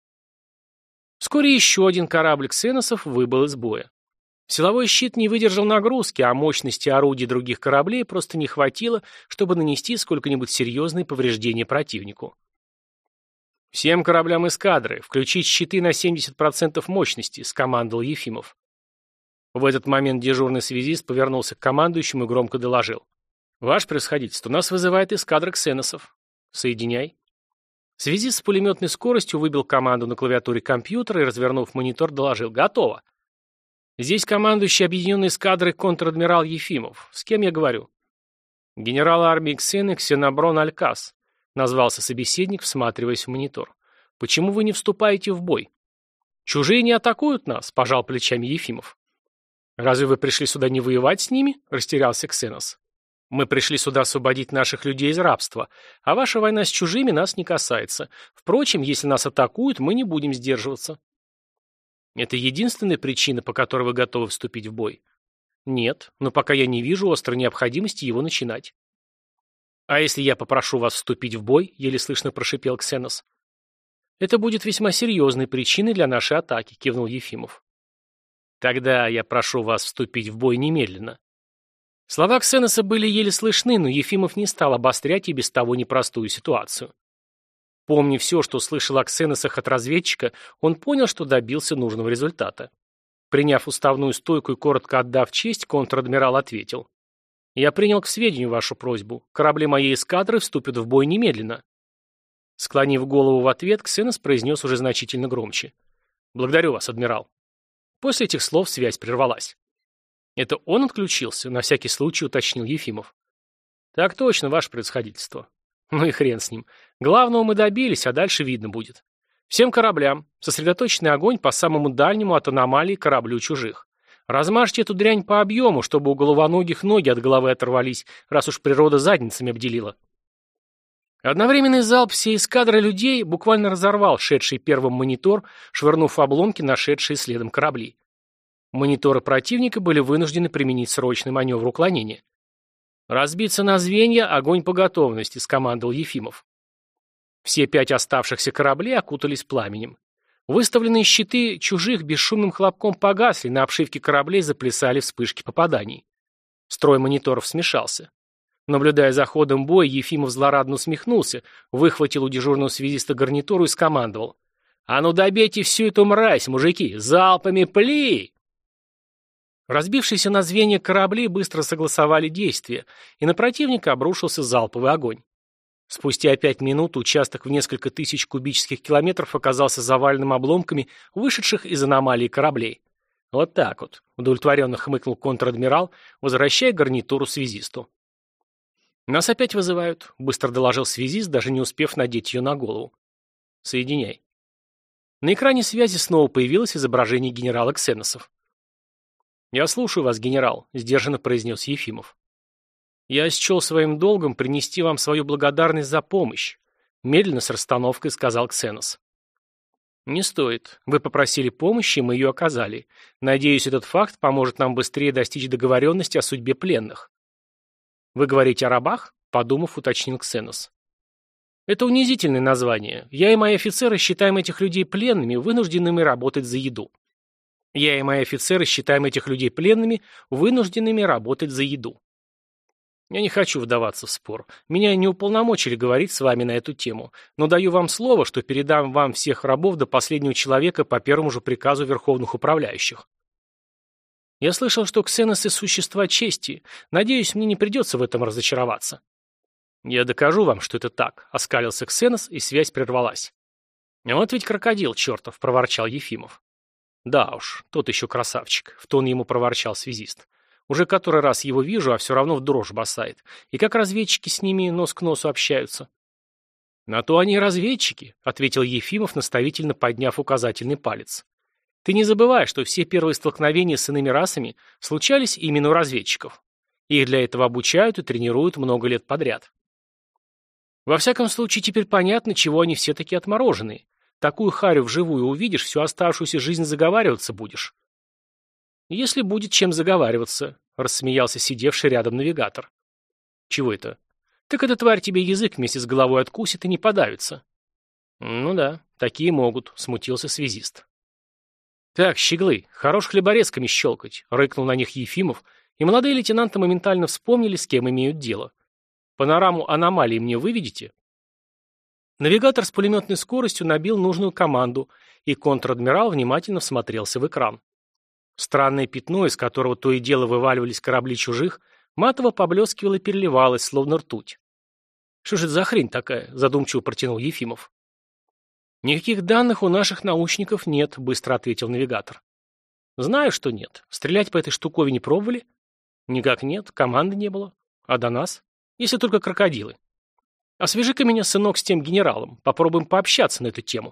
Вскоре еще один корабль ксеносов выбыл из боя. Силовой щит не выдержал нагрузки, а мощности орудий других кораблей просто не хватило, чтобы нанести сколько-нибудь серьезные повреждения противнику. «Всем кораблям эскадры включить щиты на семьдесят процентов мощности», — скомандовал Ефимов. В этот момент дежурный связист повернулся к командующему и громко доложил. «Ваше превосходительство, нас вызывает эскадра ксеносов. Соединяй». Связист с пулеметной скоростью выбил команду на клавиатуре компьютера и, развернув монитор, доложил: «Готово». «Здесь командующий объединенной эскадрой контр-адмирал Ефимов. С кем я говорю?» «Генерал армии Ксены Ксеноброн Алькас», — назвался собеседник, всматриваясь в монитор. «Почему вы не вступаете в бой?» «Чужие не атакуют нас», — пожал плечами Ефимов. «Разве вы пришли сюда не воевать с ними?» — растерялся Ксенос. «Мы пришли сюда освободить наших людей из рабства, а ваша война с чужими нас не касается. Впрочем, если нас атакуют, мы не будем сдерживаться». «Это единственная причина, по которой вы готовы вступить в бой?» «Нет, но пока я не вижу острой необходимости его начинать». «А если я попрошу вас вступить в бой?» — еле слышно прошипел Ксенос. «Это будет весьма серьезной причиной для нашей атаки», — кивнул Ефимов. «Тогда я прошу вас вступить в бой немедленно». Слова Ксеноса были еле слышны, но Ефимов не стал обострять и без того непростую ситуацию. Помня все, что слышал о Ксеносах от разведчика, он понял, что добился нужного результата. Приняв уставную стойку и коротко отдав честь, контр-адмирал ответил: «Я принял к сведению вашу просьбу. Корабли моей эскадры вступят в бой немедленно». Склонив голову в ответ, Ксенос произнес уже значительно громче: «Благодарю вас, адмирал». После этих слов связь прервалась. «Это он отключился?» — на всякий случай уточнил Ефимов. «Так точно, ваше превосходительство». «Ну и хрен с ним. Главного мы добились, а дальше видно будет. Всем кораблям сосредоточенный огонь по самому дальнему от аномалии кораблю чужих. Размажьте эту дрянь по объему, чтобы у головоногих ноги от головы оторвались, раз уж природа задницами обделила». Одновременный залп всей эскадры людей буквально разорвал шедший первым монитор, швырнув обломки на шедшие следом корабли. Мониторы противника были вынуждены применить срочный маневр уклонения. «Разбиться на звенья, огонь по готовности», — скомандовал Ефимов. Все пять оставшихся кораблей окутались пламенем. Выставленные щиты чужих бесшумным хлопком погасли, на обшивке кораблей заплясали вспышки попаданий. Строй мониторов смешался. Наблюдая за ходом боя, Ефимов злорадно усмехнулся, выхватил у дежурного связиста гарнитуру и скомандовал: «А ну добейте всю эту мразь, мужики! Залпами пли!» Разбившиеся на звенья корабли быстро согласовали действия, и на противника обрушился залповый огонь. Спустя пять минут участок в несколько тысяч кубических километров оказался заваленным обломками вышедших из аномалии кораблей. Вот так вот, удовлетворенно хмыкнул контр-адмирал, возвращая гарнитуру связисту. «Нас опять вызывают», — быстро доложил связист, даже не успев надеть ее на голову. «Соединяй». На экране связи снова появилось изображение генерала Ксеносов. «Я слушаю вас, генерал», — сдержанно произнес Ефимов. «Я счел своим долгом принести вам свою благодарность за помощь», — медленно с расстановкой сказал Ксенос. «Не стоит. Вы попросили помощи, и мы ее оказали. Надеюсь, этот факт поможет нам быстрее достичь договоренности о судьбе пленных». «Вы говорите о рабах?» — подумав, уточнил Ксенос. «Это унизительное название. Я и мои офицеры считаем этих людей пленными, вынужденными работать за еду. Я и мои офицеры считаем этих людей пленными, вынужденными работать за еду. Я не хочу вдаваться в спор. Меня не уполномочили говорить с вами на эту тему, но даю вам слово, что передам вам всех рабов до последнего человека по первому же приказу верховных управляющих. Я слышал, что ксеносы – существа чести. Надеюсь, мне не придется в этом разочароваться». «Я докажу вам, что это так», – оскалился Ксенос, и связь прервалась. «Вот ведь крокодил чертов», – проворчал Ефимов. «Да уж, тот еще красавчик», — в тон ему проворчал связист. «Уже который раз его вижу, а все равно в дрожь бросает. И как разведчики с ними нос к носу общаются?» «На то они и разведчики», — ответил Ефимов, наставительно подняв указательный палец. «Ты не забывай, что все первые столкновения с иными расами случались именно у разведчиков. Их для этого обучают и тренируют много лет подряд. Во всяком случае, теперь понятно, чего они все такие отмороженные. Такую харю вживую увидишь, всю оставшуюся жизнь заговариваться будешь». «Если будет чем заговариваться», — рассмеялся сидевший рядом навигатор. «Чего это?» «Так эта тварь тебе язык вместе с головой откусит и не подавится». «Ну да, такие могут», — смутился связист. «Так, щеглы, хорош хлеборезками щелкать», — рыкнул на них Ефимов, и молодые лейтенанты моментально вспомнили, с кем имеют дело. «Панораму аномалии мне выведите?» Навигатор с пулеметной скоростью набил нужную команду, и контр-адмирал внимательно всмотрелся в экран. Странное пятно, из которого то и дело вываливались корабли чужих, матово поблескивало и переливалось, словно ртуть. «Что же это за хрень такая?» – задумчиво протянул Ефимов. «Никаких данных у наших научников нет», – быстро ответил навигатор. «Знаю, что нет. Стрелять по этой штуковине пробовали?» «Никак нет, команды не было. А до нас? Если только крокодилы. Освежи-ка меня, сынок, с тем генералом. Попробуем пообщаться на эту тему».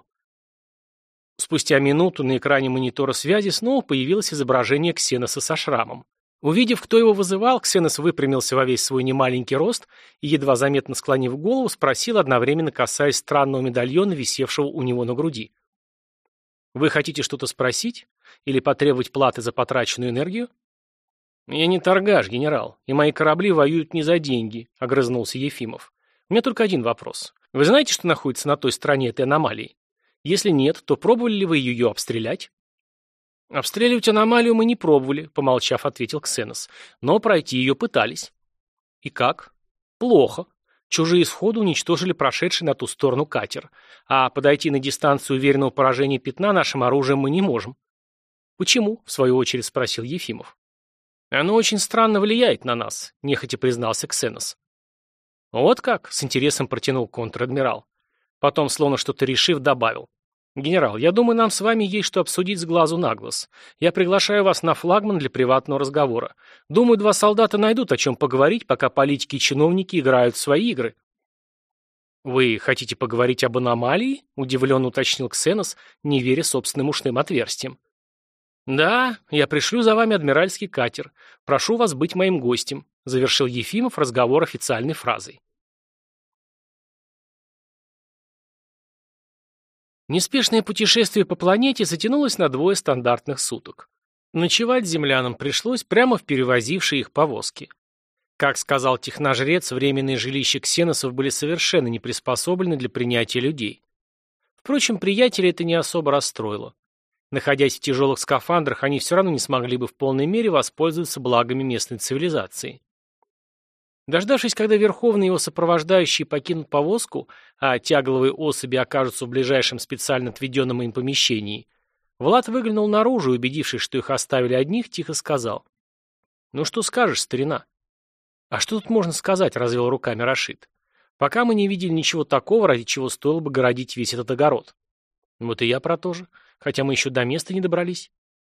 Спустя минуту на экране монитора связи снова появилось изображение Ксеноса со шрамом. Увидев, кто его вызывал, Ксенос выпрямился во весь свой немаленький рост и, едва заметно склонив голову, спросил, одновременно касаясь странного медальона, висевшего у него на груди. «Вы хотите что-то спросить? Или потребовать платы за потраченную энергию?» «Я не торгаш, генерал, и мои корабли воюют не за деньги», — огрызнулся Ефимов. «У меня только один вопрос. Вы знаете, что находится на той стороне этой аномалии? Если нет, то пробовали ли вы ее обстрелять?» «Обстреливать аномалию мы не пробовали», — помолчав, ответил Ксенос. «Но пройти ее пытались». «И как?» «Плохо. Чужие сходу уничтожили прошедший на ту сторону катер. А подойти на дистанцию уверенного поражения пятна нашим оружием мы не можем». «Почему?» — в свою очередь спросил Ефимов. «Оно очень странно влияет на нас», — нехотя признался Ксенос. «Вот как?» — с интересом протянул контр-адмирал. Потом, словно что-то решив, добавил. «Генерал, я думаю, нам с вами есть что обсудить с глазу на глаз. Я приглашаю вас на флагман для приватного разговора. Думаю, два солдата найдут о чем поговорить, пока политики и чиновники играют в свои игры». «Вы хотите поговорить об аномалии?» — удивленно уточнил Ксенос, не веря собственным ушным отверстиям. «Да, я пришлю за вами адмиральский катер. Прошу вас быть моим гостем», — завершил Ефимов разговор официальной фразой. Неспешное путешествие по планете затянулось на двое стандартных суток. Ночевать землянам пришлось прямо в перевозившей их повозке. Как сказал техножрец, временные жилища ксеносов были совершенно не приспособлены для принятия людей. Впрочем, приятеля это не особо расстроило. Находясь в тяжелых скафандрах, они все равно не смогли бы в полной мере воспользоваться благами местной цивилизации. Дождавшись, когда Верховный и его сопровождающие покинут повозку, а тягловые особи окажутся в ближайшем специально отведенном им помещении, Влад выглянул наружу и, убедившись, что их оставили одних, тихо сказал. «Ну что скажешь, старина?» «А что тут можно сказать?» — развел руками Рашид. «Пока мы не видели ничего такого, ради чего стоило бы городить весь этот огород». «Вот и я про то же, хотя мы еще до места не добрались».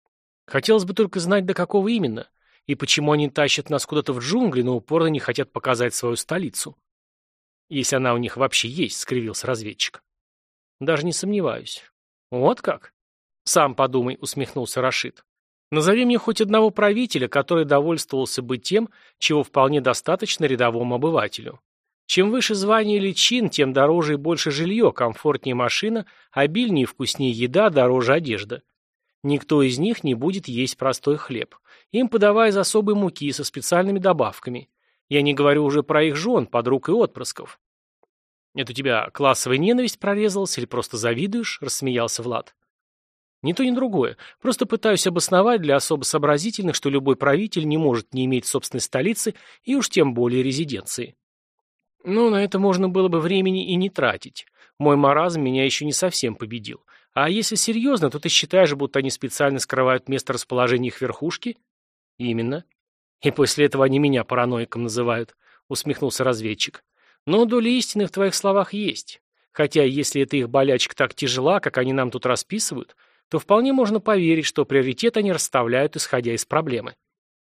Хотелось бы только знать, до какого именно, и почему они тащат нас куда-то в джунгли, но упорно не хотят показать свою столицу. Если она у них вообще есть, скривился разведчик. Даже не сомневаюсь. Вот как? Сам подумай, усмехнулся Рашид. Назови мне хоть одного правителя, который довольствовался бы тем, чего вполне достаточно рядовому обывателю. Чем выше звание или чин, тем дороже и больше жилье, комфортнее машина, обильнее и вкуснее еда, дороже одежда. Никто из них не будет есть простой хлеб. Им подавая из особой муки со специальными добавками. Я не говорю уже про их жен, подруг и отпрысков. «Это у тебя классовая ненависть прорезалась или просто завидуешь?» – рассмеялся Влад. «Ни то, ни другое. Просто пытаюсь обосновать для особо сообразительных, что любой правитель не может не иметь собственной столицы и уж тем более резиденции. Ну, на это можно было бы времени и не тратить. Мой маразм меня еще не совсем победил. А если серьезно, то ты считаешь, будто они специально скрывают место расположения их верхушки?» «Именно. И после этого они меня параноиком называют», — усмехнулся разведчик. «Но доля истины в твоих словах есть. Хотя, если эта их болячка так тяжела, как они нам тут расписывают, то вполне можно поверить, что приоритет они расставляют, исходя из проблемы».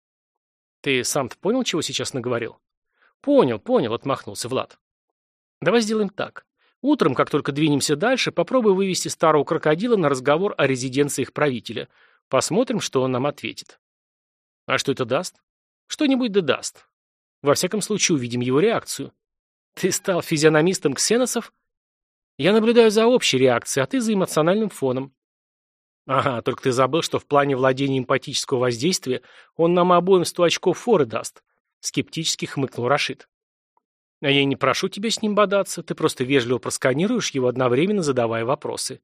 «Ты сам-то понял, чего сейчас наговорил?» «Понял, понял», — отмахнулся Влад. «Давай сделаем так. Утром, как только двинемся дальше, попробуй вывести старого крокодила на разговор о резиденции их правителя. Посмотрим, что он нам ответит». «А что это даст?» «Что-нибудь да даст. Во всяком случае, увидим его реакцию». «Ты стал физиономистом ксеносов?» «Я наблюдаю за общей реакцией, а ты за эмоциональным фоном». «Ага, только ты забыл, что в плане владения эмпатического воздействия он нам обоим сто очков форы даст», — скептически хмыкнул Рашид. «А я и не прошу тебя с ним бодаться, ты просто вежливо просканируешь его, одновременно задавая вопросы».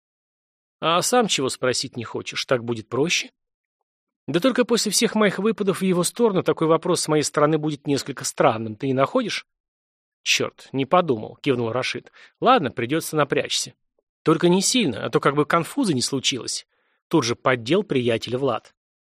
«А сам чего спросить не хочешь? Так будет проще?» «Да только после всех моих выпадов в его сторону такой вопрос с моей стороны будет несколько странным, ты не находишь?» «Черт, не подумал», — кивнул Рашид. «Ладно, придется напрячься. Только не сильно, а то как бы конфуза не случилось». Тут же поддел приятеля Влад.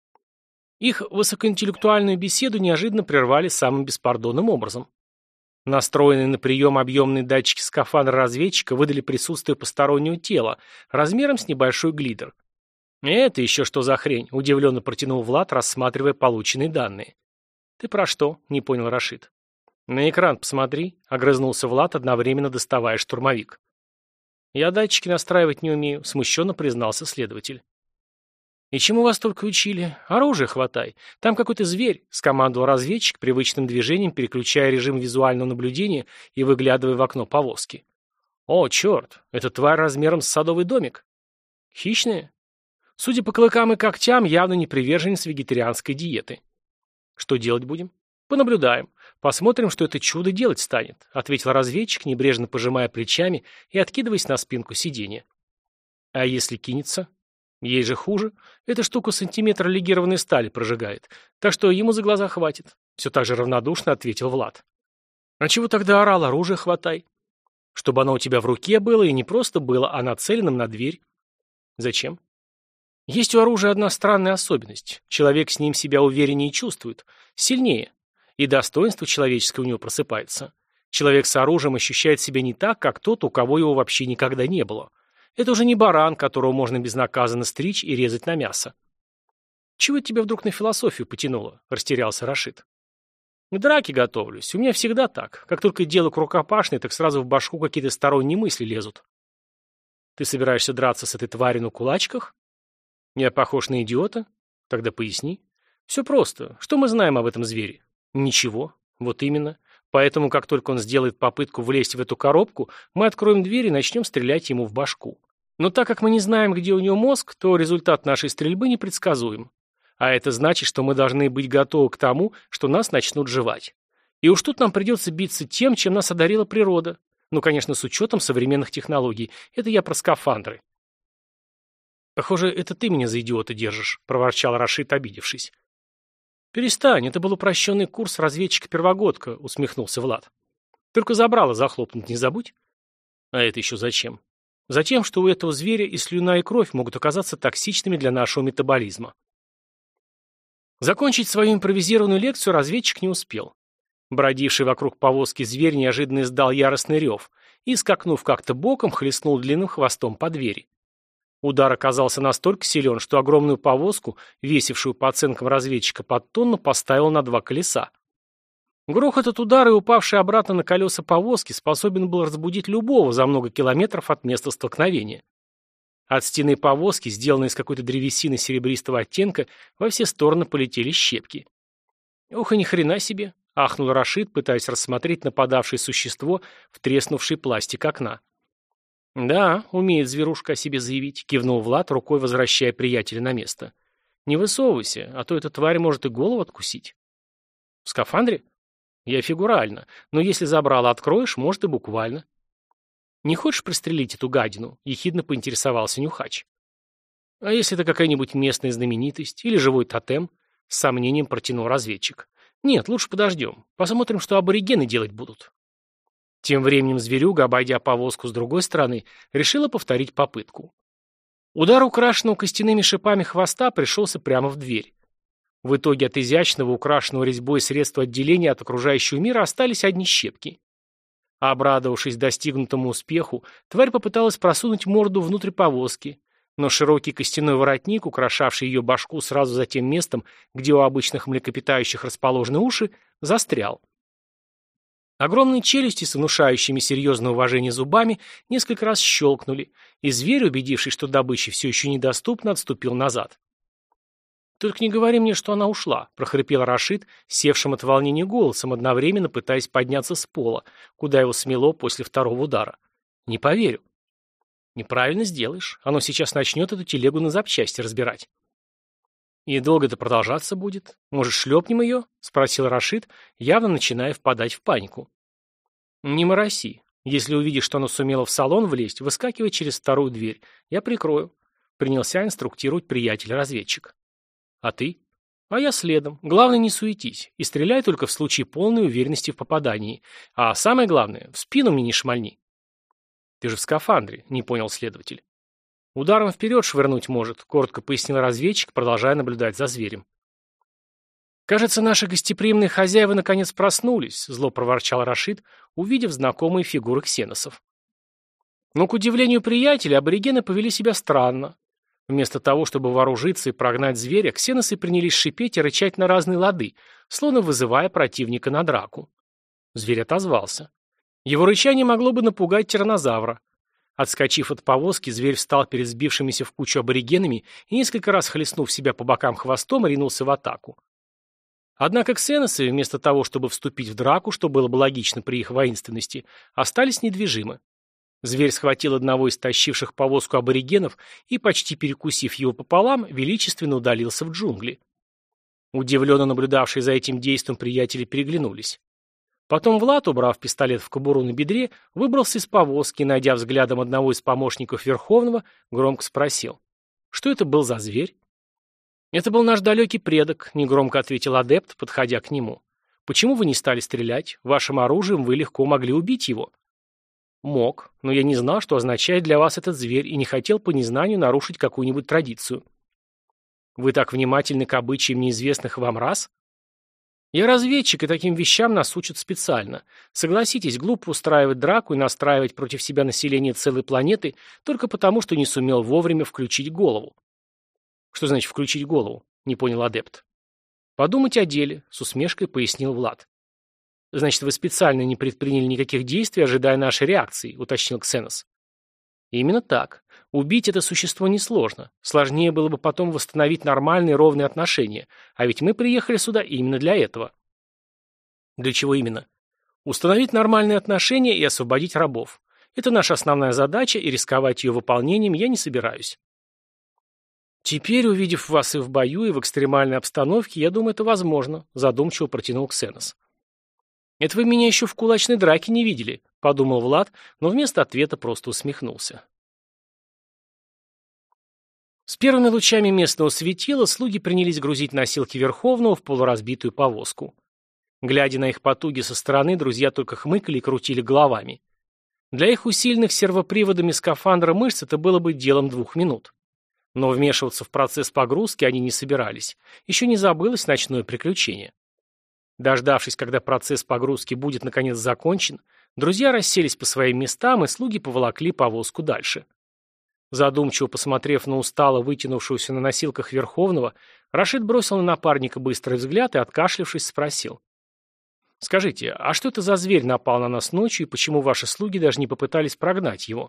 Их высокоинтеллектуальную беседу неожиданно прервали самым беспардонным образом. Настроенные на прием объемные датчики скафандра разведчика выдали присутствие постороннего тела размером с небольшой глидер. «Это еще что за хрень?» – удивленно протянул Влад, рассматривая полученные данные. «Ты про что?» – не понял Рашид. «На экран посмотри», — огрызнулся Влад, одновременно доставая штурмовик. «Я датчики настраивать не умею», — смущенно признался следователь. «И чему вас только учили? Оружие хватай. Там какой-то зверь», — скомандовал разведчик, привычным движением переключая режим визуального наблюдения и выглядывая в окно повозки. «О, черт, это тварь размером с садовый домик». «Хищная?» «Судя по клыкам и когтям, явно не приверженец вегетарианской диеты». «Что делать будем?» «Понаблюдаем. Посмотрим, что это чудо делать станет», — ответил разведчик, небрежно пожимая плечами и откидываясь на спинку сиденья. «А если кинется? Ей же хуже. Эта штука сантиметр легированной стали прожигает, так что ему за глаза хватит», — все так же равнодушно ответил Влад. «А чего тогда орал, оружие хватай?» «Чтобы оно у тебя в руке было, и не просто было, а нацеленным на дверь». «Зачем?» «Есть у оружия одна странная особенность. Человек с ним себя увереннее чувствует, сильнее. И достоинство человеческое у него просыпается. Человек с оружием ощущает себя не так, как тот, у кого его вообще никогда не было. Это уже не баран, которого можно безнаказанно стричь и резать на мясо». «Чего это тебя вдруг на философию потянуло?» – растерялся Рашид. «К драке готовлюсь. У меня всегда так. Как только дело рукопашное, так сразу в башку какие-то сторонние мысли лезут». «Ты собираешься драться с этой тварью на кулачках?» «Я похож на идиота? Тогда поясни». «Все просто. Что мы знаем об этом звере?» «Ничего. Вот именно. Поэтому, как только он сделает попытку влезть в эту коробку, мы откроем дверь и начнем стрелять ему в башку. Но так как мы не знаем, где у него мозг, то результат нашей стрельбы непредсказуем. А это значит, что мы должны быть готовы к тому, что нас начнут жевать. И уж тут нам придется биться тем, чем нас одарила природа. Ну, конечно, с учетом современных технологий. Это я про скафандры». «Похоже, это ты меня за идиота держишь», — проворчал Рашид, обидевшись. «Перестань, это был упрощенный курс разведчика-первогодка», — усмехнулся Влад. «Только забрало захлопнуть не забудь». «А это еще зачем?» «Затем, что у этого зверя и слюна, и кровь могут оказаться токсичными для нашего метаболизма». Закончить свою импровизированную лекцию разведчик не успел. Бродивший вокруг повозки зверь неожиданно издал яростный рев и, скакнув как-то боком, хлестнул длинным хвостом по двери. Удар оказался настолько силен, что огромную повозку, весившую по оценкам разведчика под тонну, поставил на два колеса. Грохот от удара и упавший обратно на колеса повозки способен был разбудить любого за много километров от места столкновения. От стены повозки, сделанной из какой-то древесины серебристого оттенка, во все стороны полетели щепки. «Ох и ни хрена себе!» — ахнул Рашид, пытаясь рассмотреть нападавшее существо в треснувший пластик окна. «Да, умеет зверушка о себе заявить», — кивнул Влад, рукой возвращая приятеля на место. «Не высовывайся, а то эта тварь может и голову откусить». «В скафандре?» «Я фигурально, но если забрало откроешь, может и буквально». «Не хочешь пристрелить эту гадину?» — ехидно поинтересовался Нюхач. «А если это какая-нибудь местная знаменитость или живой тотем?» — с сомнением протянул разведчик. «Нет, лучше подождем. Посмотрим, что аборигены делать будут». Тем временем зверюга, обойдя повозку с другой стороны, решила повторить попытку. Удар украшенного костяными шипами хвоста пришелся прямо в дверь. В итоге от изящного, украшенного резьбой средства отделения от окружающего мира остались одни щепки. Обрадовавшись достигнутому успеху, тварь попыталась просунуть морду внутрь повозки, но широкий костяной воротник, украшавший ее башку сразу за тем местом, где у обычных млекопитающих расположены уши, застрял. Огромные челюсти с внушающими серьезное уважение зубами несколько раз щелкнули, и зверь, убедившись, что добыча все еще недоступна, отступил назад. «Только не говори мне, что она ушла», — прохрипел Рашид, севшим от волнения голосом, одновременно пытаясь подняться с пола, куда его смело после второго удара. «Не поверю». «Неправильно сделаешь. Оно сейчас начнет эту телегу на запчасти разбирать». «И долго это продолжаться будет? Может, шлепнем ее?» — спросил Рашид, явно начиная впадать в панику. «Не мороси. Если увидишь, что оно сумело в салон влезть, выскакивай через вторую дверь. Я прикрою», — принялся инструктировать приятель-разведчик. «А ты?» «А я следом. Главное, не суетись. И стреляй только в случае полной уверенности в попадании. А самое главное, в спину мне не шмальни». «Ты же в скафандре», — не понял следователь. «Ударом вперед швырнуть может», — коротко пояснил разведчик, продолжая наблюдать за зверем. «Кажется, наши гостеприимные хозяева наконец проснулись», — зло проворчал Рашид, увидев знакомые фигуры ксеносов. Но, к удивлению приятеля, аборигены повели себя странно. Вместо того, чтобы вооружиться и прогнать зверя, ксеносы принялись шипеть и рычать на разные лады, словно вызывая противника на драку. Зверь отозвался. Его рычание могло бы напугать тираннозавра. Отскочив от повозки, зверь встал перед сбившимися в кучу аборигенами и, несколько раз хлестнув себя по бокам хвостом, ринулся в атаку. Однако ксеносы, вместо того, чтобы вступить в драку, что было бы логично при их воинственности, остались недвижимы. Зверь схватил одного из тащивших повозку аборигенов и, почти перекусив его пополам, величественно удалился в джунгли. Удивленно наблюдавшие за этим действием приятели переглянулись. Потом Влад, убрав пистолет в кобуру на бедре, выбрался из повозки, найдя взглядом одного из помощников Верховного, громко спросил: «Что это был за зверь?» «Это был наш далекий предок», — негромко ответил адепт, подходя к нему. «Почему вы не стали стрелять? Вашим оружием вы легко могли убить его». «Мог, но я не знал, что означает для вас этот зверь, и не хотел по незнанию нарушить какую-нибудь традицию». «Вы так внимательны к обычаям неизвестных вам рас?» «Я разведчик, и таким вещам нас учат специально. Согласитесь, глупо устраивать драку и настраивать против себя население целой планеты только потому, что не сумел вовремя включить голову». «Что значит включить голову?» — не понял адепт. «Подумать о деле», — с усмешкой пояснил Влад. «Значит, вы специально не предприняли никаких действий, ожидая нашей реакции», — уточнил Ксенос. «Именно так. Убить это существо несложно. Сложнее было бы потом восстановить нормальные ровные отношения. А ведь мы приехали сюда именно для этого». «Для чего именно?» «Установить нормальные отношения и освободить рабов. Это наша основная задача, и рисковать ее выполнением я не собираюсь». «Теперь, увидев вас и в бою, и в экстремальной обстановке, я думаю, это возможно», — задумчиво протянул Ксенос. «Это вы меня еще в кулачной драке не видели», — подумал Влад, но вместо ответа просто усмехнулся. С первыми лучами местного светила слуги принялись грузить носилки Верховного в полуразбитую повозку. Глядя на их потуги со стороны, друзья только хмыкали и крутили головами. Для их усиленных сервоприводами скафандра мышц это было бы делом двух минут. Но вмешиваться в процесс погрузки они не собирались. Еще не забылось ночное приключение. Дождавшись, когда процесс погрузки будет наконец закончен, друзья расселись по своим местам, и слуги поволокли повозку дальше. Задумчиво посмотрев на устало вытянувшегося на носилках Верховного, Рашид бросил на напарника быстрый взгляд и, откашлявшись, спросил. «Скажите, а что это за зверь напал на нас ночью, и почему ваши слуги даже не попытались прогнать его?»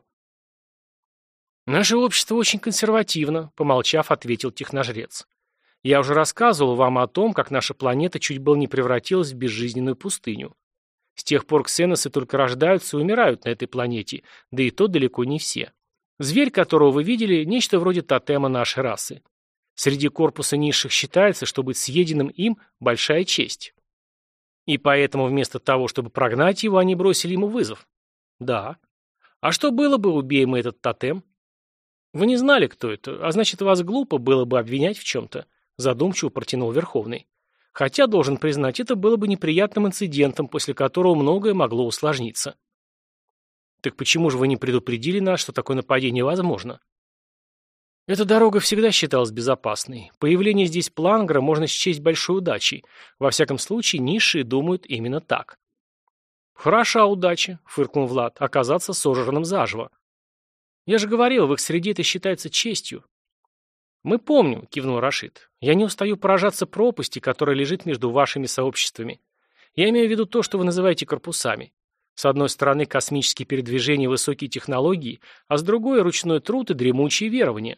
«Наше общество очень консервативно», — помолчав, ответил техножрец. «Я уже рассказывал вам о том, как наша планета чуть было не превратилась в безжизненную пустыню. С тех пор ксеносы только рождаются и умирают на этой планете, да и то далеко не все. Зверь, которого вы видели, нечто вроде тотема нашей расы. Среди корпуса низших считается, что быть съеденным им – большая честь. И поэтому вместо того, чтобы прогнать его, они бросили ему вызов. Да. А что было бы, убей мы этот тотем? Вы не знали, кто это, а значит, вас глупо было бы обвинять в чем-то, задумчиво протянул Верховный. Хотя, должен признать, это было бы неприятным инцидентом, после которого многое могло усложниться. Так почему же вы не предупредили нас, что такое нападение возможно? Эта дорога всегда считалась безопасной. Появление здесь плангера можно счесть большой удачей. Во всяком случае, низшие думают именно так. Хороша удача, фыркнул Влад, оказаться сожранным заживо. Я же говорил, в их среде это считается честью. Мы помним, кивнул Рашид. Я не устаю поражаться пропасти, которая лежит между вашими сообществами. Я имею в виду то, что вы называете корпусами. С одной стороны, космические передвижения и высокие технологии, а с другой – ручной труд и дремучие верования.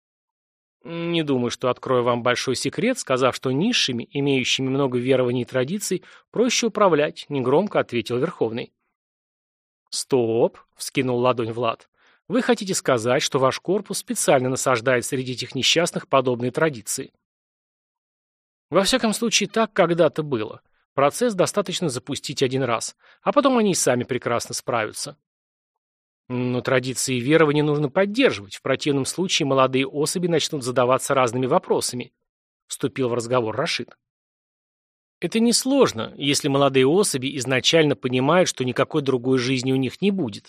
Не думаю, что открою вам большой секрет, сказав, что низшими, имеющими много верований и традиций, проще управлять, негромко ответил Верховный. Стоп, вскинул ладонь Влад. Вы хотите сказать, что ваш корпус специально насаждает среди этих несчастных подобные традиции? Во всяком случае, так когда-то было. Процесс достаточно запустить один раз, а потом они и сами прекрасно справятся. Но традиции и верования нужно поддерживать, в противном случае молодые особи начнут задаваться разными вопросами, вступил в разговор Рашид. Это несложно, если молодые особи изначально понимают, что никакой другой жизни у них не будет.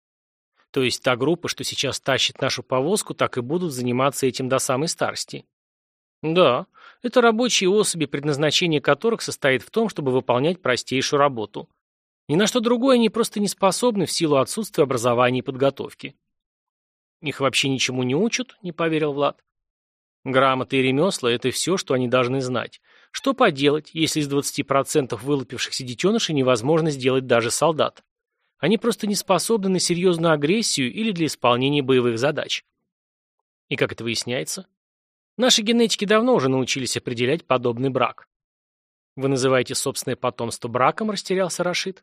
То есть та группа, что сейчас тащит нашу повозку, так и будут заниматься этим до самой старости. Да, это рабочие особи, предназначение которых состоит в том, чтобы выполнять простейшую работу. Ни на что другое они просто не способны в силу отсутствия образования и подготовки. Их вообще ничему не учат, не поверил Влад. Грамоты и ремесла – это все, что они должны знать. Что поделать, если из двадцати процентов вылупившихся детенышей невозможно сделать даже солдат? Они просто не способны на серьезную агрессию или для исполнения боевых задач. И как это выясняется? Наши генетики давно уже научились определять подобный брак. Вы называете собственное потомство браком, растерялся Рашид?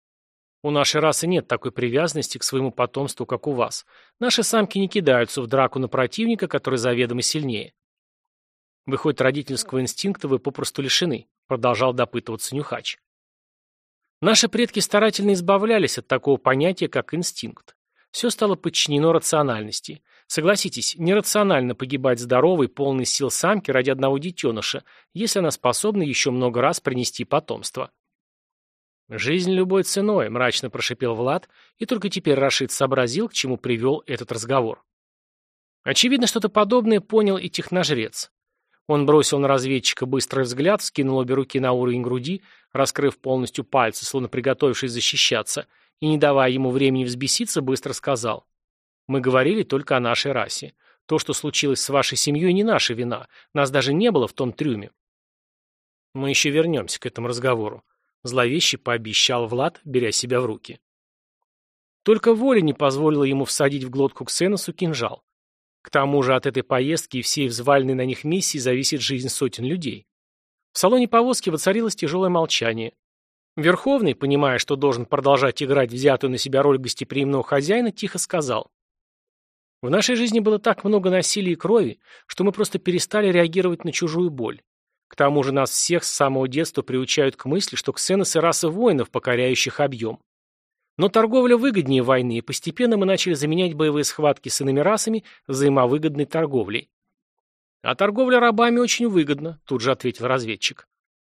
У нашей расы нет такой привязанности к своему потомству, как у вас. Наши самки не кидаются в драку на противника, который заведомо сильнее. Выходит, родительского инстинкта вы попросту лишены, продолжал допытываться Нюхач. Наши предки старательно избавлялись от такого понятия, как инстинкт. Все стало подчинено рациональности. Согласитесь, нерационально погибать здоровой, полной сил самки ради одного детеныша, если она способна еще много раз принести потомство. «Жизнь любой ценой», — мрачно прошипел Влад, и только теперь Рашид сообразил, к чему привел этот разговор. Очевидно, что-то подобное понял и техножрец. Он бросил на разведчика быстрый взгляд, скинул обе руки на уровень груди, раскрыв полностью пальцы, словно приготовившись защищаться, и, не давая ему времени взбеситься, быстро сказал. «Мы говорили только о нашей расе. То, что случилось с вашей семьей, не наша вина. Нас даже не было в том трюме». «Мы еще вернемся к этому разговору», — зловеще пообещал Влад, беря себя в руки. Только воля не позволила ему всадить в глотку Ксеносу кинжал. К тому же от этой поездки и всей взваленной на них миссии зависит жизнь сотен людей. В салоне повозки воцарилось тяжелое молчание. Верховный, понимая, что должен продолжать играть взятую на себя роль гостеприимного хозяина, тихо сказал. «В нашей жизни было так много насилия и крови, что мы просто перестали реагировать на чужую боль. К тому же нас всех с самого детства приучают к мысли, что ксеносы – раса воинов, покоряющих объем. Но торговля выгоднее войны, и постепенно мы начали заменять боевые схватки с иными расами взаимовыгодной торговлей». «А торговля рабами очень выгодна», – тут же ответил разведчик.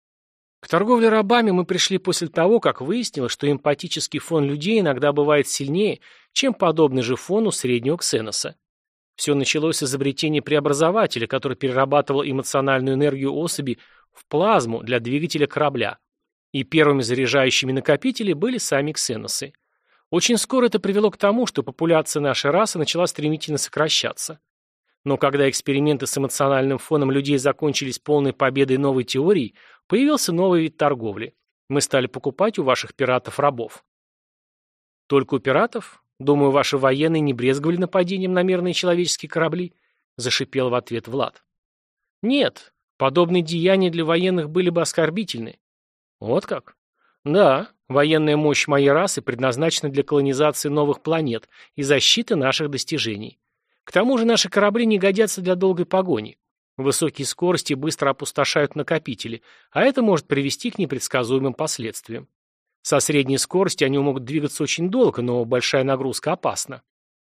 К торговле рабами мы пришли после того, как выяснилось, что эмпатический фон людей иногда бывает сильнее, чем подобный же фон у среднего ксеноса. Все началось с изобретения преобразователя, который перерабатывал эмоциональную энергию особи в плазму для двигателя корабля. И первыми заряжающими накопители были сами ксеносы. Очень скоро это привело к тому, что популяция нашей расы начала стремительно сокращаться. Но когда эксперименты с эмоциональным фоном людей закончились полной победой новой теории, появился новый вид торговли. Мы стали покупать у ваших пиратов рабов. Только у пиратов? Думаю, ваши военные не брезговали нападением на мирные человеческие корабли, зашипел в ответ Влад. Нет, подобные деяния для военных были бы оскорбительны. Вот как? Да, военная мощь моей расы предназначена для колонизации новых планет и защиты наших достижений. К тому же наши корабли не годятся для долгой погони. Высокие скорости быстро опустошают накопители, а это может привести к непредсказуемым последствиям. Со средней скоростью они могут двигаться очень долго, но большая нагрузка опасна.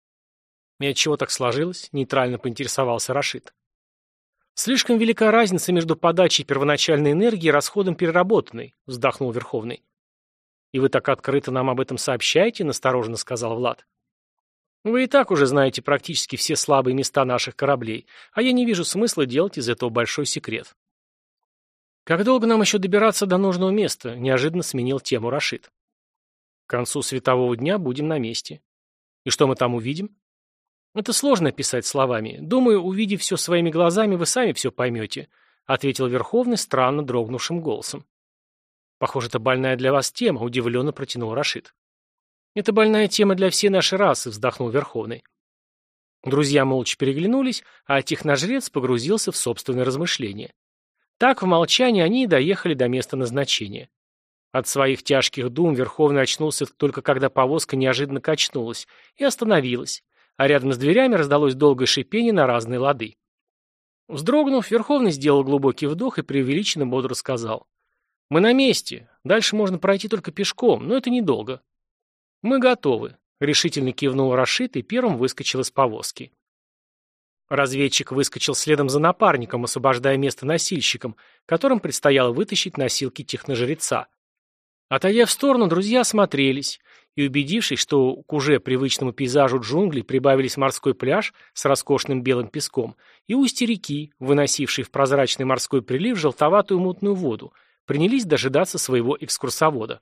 И отчего так сложилось? Нейтрально поинтересовался Рашид. Слишком велика разница между подачей первоначальной энергии и расходом переработанной, вздохнул Верховный. И вы так открыто нам об этом сообщаете, настороженно сказал Влад. Вы и так уже знаете практически все слабые места наших кораблей, а я не вижу смысла делать из этого большой секрет. Как долго нам еще добираться до нужного места? Неожиданно сменил тему Рашид. К концу светового дня будем на месте. И что мы там увидим? Это сложно описать словами. Думаю, увидев все своими глазами, вы сами все поймете, ответил Верховный странно дрогнувшим голосом. Похоже, это больная для вас тема, удивленно протянул Рашид. Это больная тема для всей нашей расы, вздохнул Верховный. Друзья молча переглянулись, а техножрец погрузился в собственные размышления. Так в молчании они и доехали до места назначения. От своих тяжких дум Верховный очнулся только когда повозка неожиданно качнулась и остановилась, а рядом с дверями раздалось долгое шипение на разные лады. Вздрогнув, Верховный сделал глубокий вдох и преувеличенно бодро сказал: «Мы на месте. Дальше можно пройти только пешком, но это недолго». «Мы готовы», — решительно кивнул Рашид и первым выскочил из повозки. Разведчик выскочил следом за напарником, освобождая место носильщикам, которым предстояло вытащить носилки техножреца. Отойдя в сторону, друзья осмотрелись и, убедившись, что к уже привычному пейзажу джунглей прибавились морской пляж с роскошным белым песком и устье реки, выносивший в прозрачный морской прилив желтоватую мутную воду, принялись дожидаться своего экскурсовода.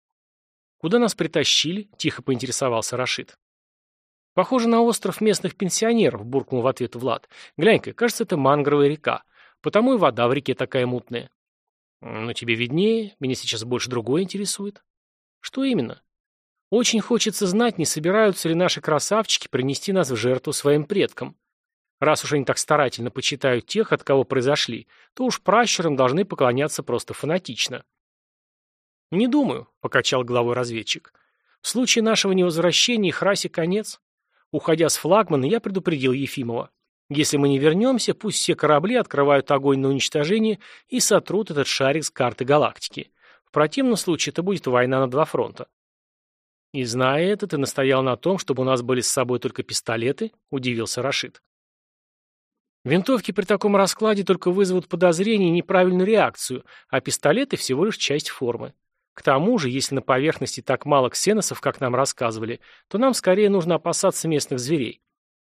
«Куда нас притащили?» – тихо поинтересовался Рашид. «Похоже на остров местных пенсионеров», – буркнул в ответ Влад. «Глянь-ка, кажется, это мангровая река. Потому и вода в реке такая мутная». «Ну, тебе виднее. Меня сейчас больше другое интересует». «Что именно?» «Очень хочется знать, не собираются ли наши красавчики принести нас в жертву своим предкам. Раз уж они так старательно почитают тех, от кого произошли, то уж пращурам должны поклоняться просто фанатично». «Не думаю», — покачал головой разведчик. «В случае нашего невозвращения их расе конец. Уходя с флагмана, я предупредил Ефимова. Если мы не вернемся, пусть все корабли открывают огонь на уничтожение и сотрут этот шарик с карты галактики. В противном случае это будет война на два фронта». «И зная это, ты настоял на том, чтобы у нас были с собой только пистолеты?» — удивился Рашид. «Винтовки при таком раскладе только вызовут подозрение и неправильную реакцию, а пистолеты всего лишь часть формы. К тому же, если на поверхности так мало ксеносов, как нам рассказывали, то нам скорее нужно опасаться местных зверей».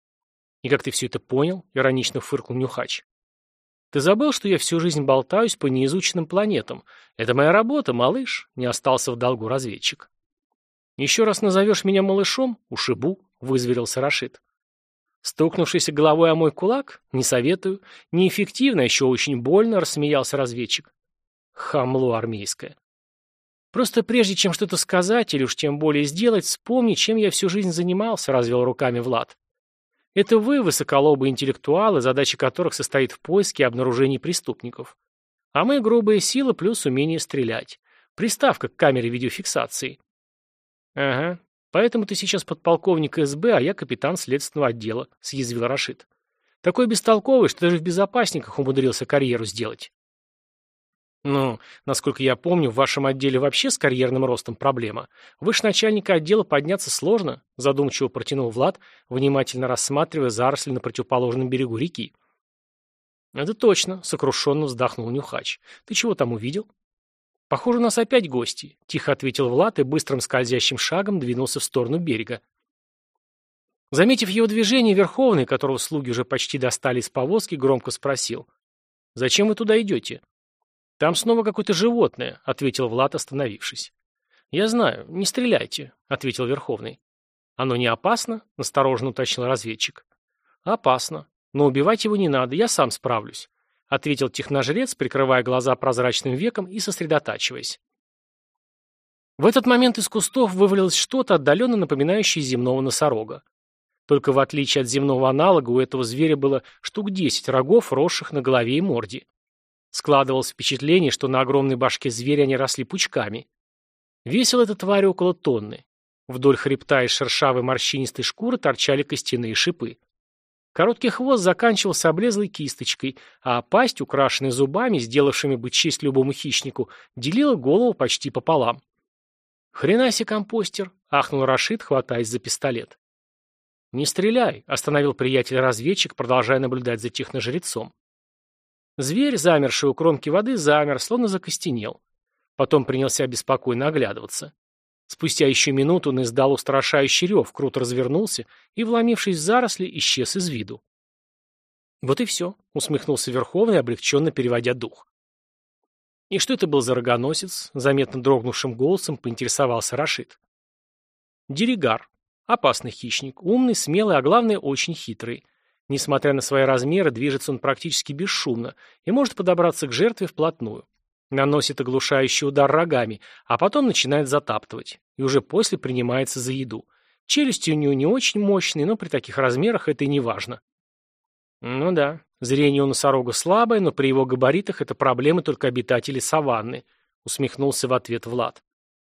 «И как ты все это понял?» — иронично фыркнул Нюхач. «Ты забыл, что я всю жизнь болтаюсь по неизученным планетам? Это моя работа, малыш», — не остался в долгу разведчик. «Еще раз назовешь меня малышом? Ушибу», — вызверился Рашид. «Стукнувшийся головой о мой кулак? Не советую. Неэффективно, еще очень больно», — рассмеялся разведчик. «Хамло армейское». «Просто прежде чем что-то сказать или уж тем более сделать, вспомни, чем я всю жизнь занимался», — развел руками Влад. «Это вы, высоколобые интеллектуалы, задача которых состоит в поиске и обнаружении преступников. А мы грубые силы плюс умение стрелять. Приставка к камере видеофиксации». «Ага, поэтому ты сейчас подполковник эс бэ, а я капитан следственного отдела», — съязвил Рашид. «Такой бестолковый, что даже в безопасниках умудрился карьеру сделать». «Ну, насколько я помню, в вашем отделе вообще с карьерным ростом проблема. Выше начальника отдела подняться сложно», — задумчиво протянул Влад, внимательно рассматривая заросли на противоположном берегу реки. «Это точно», — сокрушенно вздохнул Нюхач. «Ты чего там увидел?» «Похоже, у нас опять гости», — тихо ответил Влад и быстрым скользящим шагом двинулся в сторону берега. Заметив его движение, Верховный, которого слуги уже почти достали из повозки, громко спросил: «Зачем вы туда идете?» «Там снова какое-то животное», — ответил Влад, остановившись. «Я знаю, не стреляйте», — ответил Верховный. «Оно не опасно?» — настороженно уточнил разведчик. «Опасно. Но убивать его не надо, я сам справлюсь», — ответил техножрец, прикрывая глаза прозрачным веком и сосредотачиваясь. В этот момент из кустов вывалилось что-то, отдаленно напоминающее земного носорога. Только в отличие от земного аналога, у этого зверя было штук десять рогов, росших на голове и морде. Складывалось впечатление, что на огромной башке зверя они росли пучками. Весила эта тварь около тонны. Вдоль хребта из шершавой морщинистой шкуры торчали костяные шипы. Короткий хвост заканчивался облезлой кисточкой, а пасть, украшенная зубами, сделавшими бы честь любому хищнику, делила голову почти пополам. «Хрена себе компостер!» — ахнул Рашид, хватаясь за пистолет. «Не стреляй!» — остановил приятель-разведчик, продолжая наблюдать за техножрецом. Зверь, замерший у кромки воды, замер, словно закостенел. Потом принялся беспокойно оглядываться. Спустя еще минуту он издал устрашающий рев, круто развернулся и, вломившись в заросли, исчез из виду. «Вот и все», — усмехнулся Верховный, облегченно переводя дух. «И что это был за рогоносец?» — заметно дрогнувшим голосом поинтересовался Рашид. «Диригар. Опасный хищник, умный, смелый, а главное, очень хитрый. Несмотря на свои размеры, движется он практически бесшумно и может подобраться к жертве вплотную. Наносит оглушающий удар рогами, а потом начинает затаптывать. И уже после принимается за еду. Челюсти у него не очень мощные, но при таких размерах это и не важно». «Ну да, зрение у носорога слабое, но при его габаритах это проблемы только обитателей саванны», — усмехнулся в ответ Влад.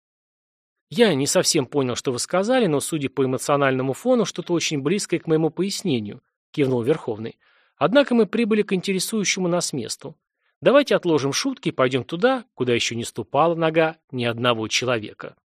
«Я не совсем понял, что вы сказали, но, судя по эмоциональному фону, что-то очень близкое к моему пояснению», — кивнул Верховный. «Однако мы прибыли к интересующему нас месту. Давайте отложим шутки и пойдем туда, куда еще не ступала нога ни одного человека».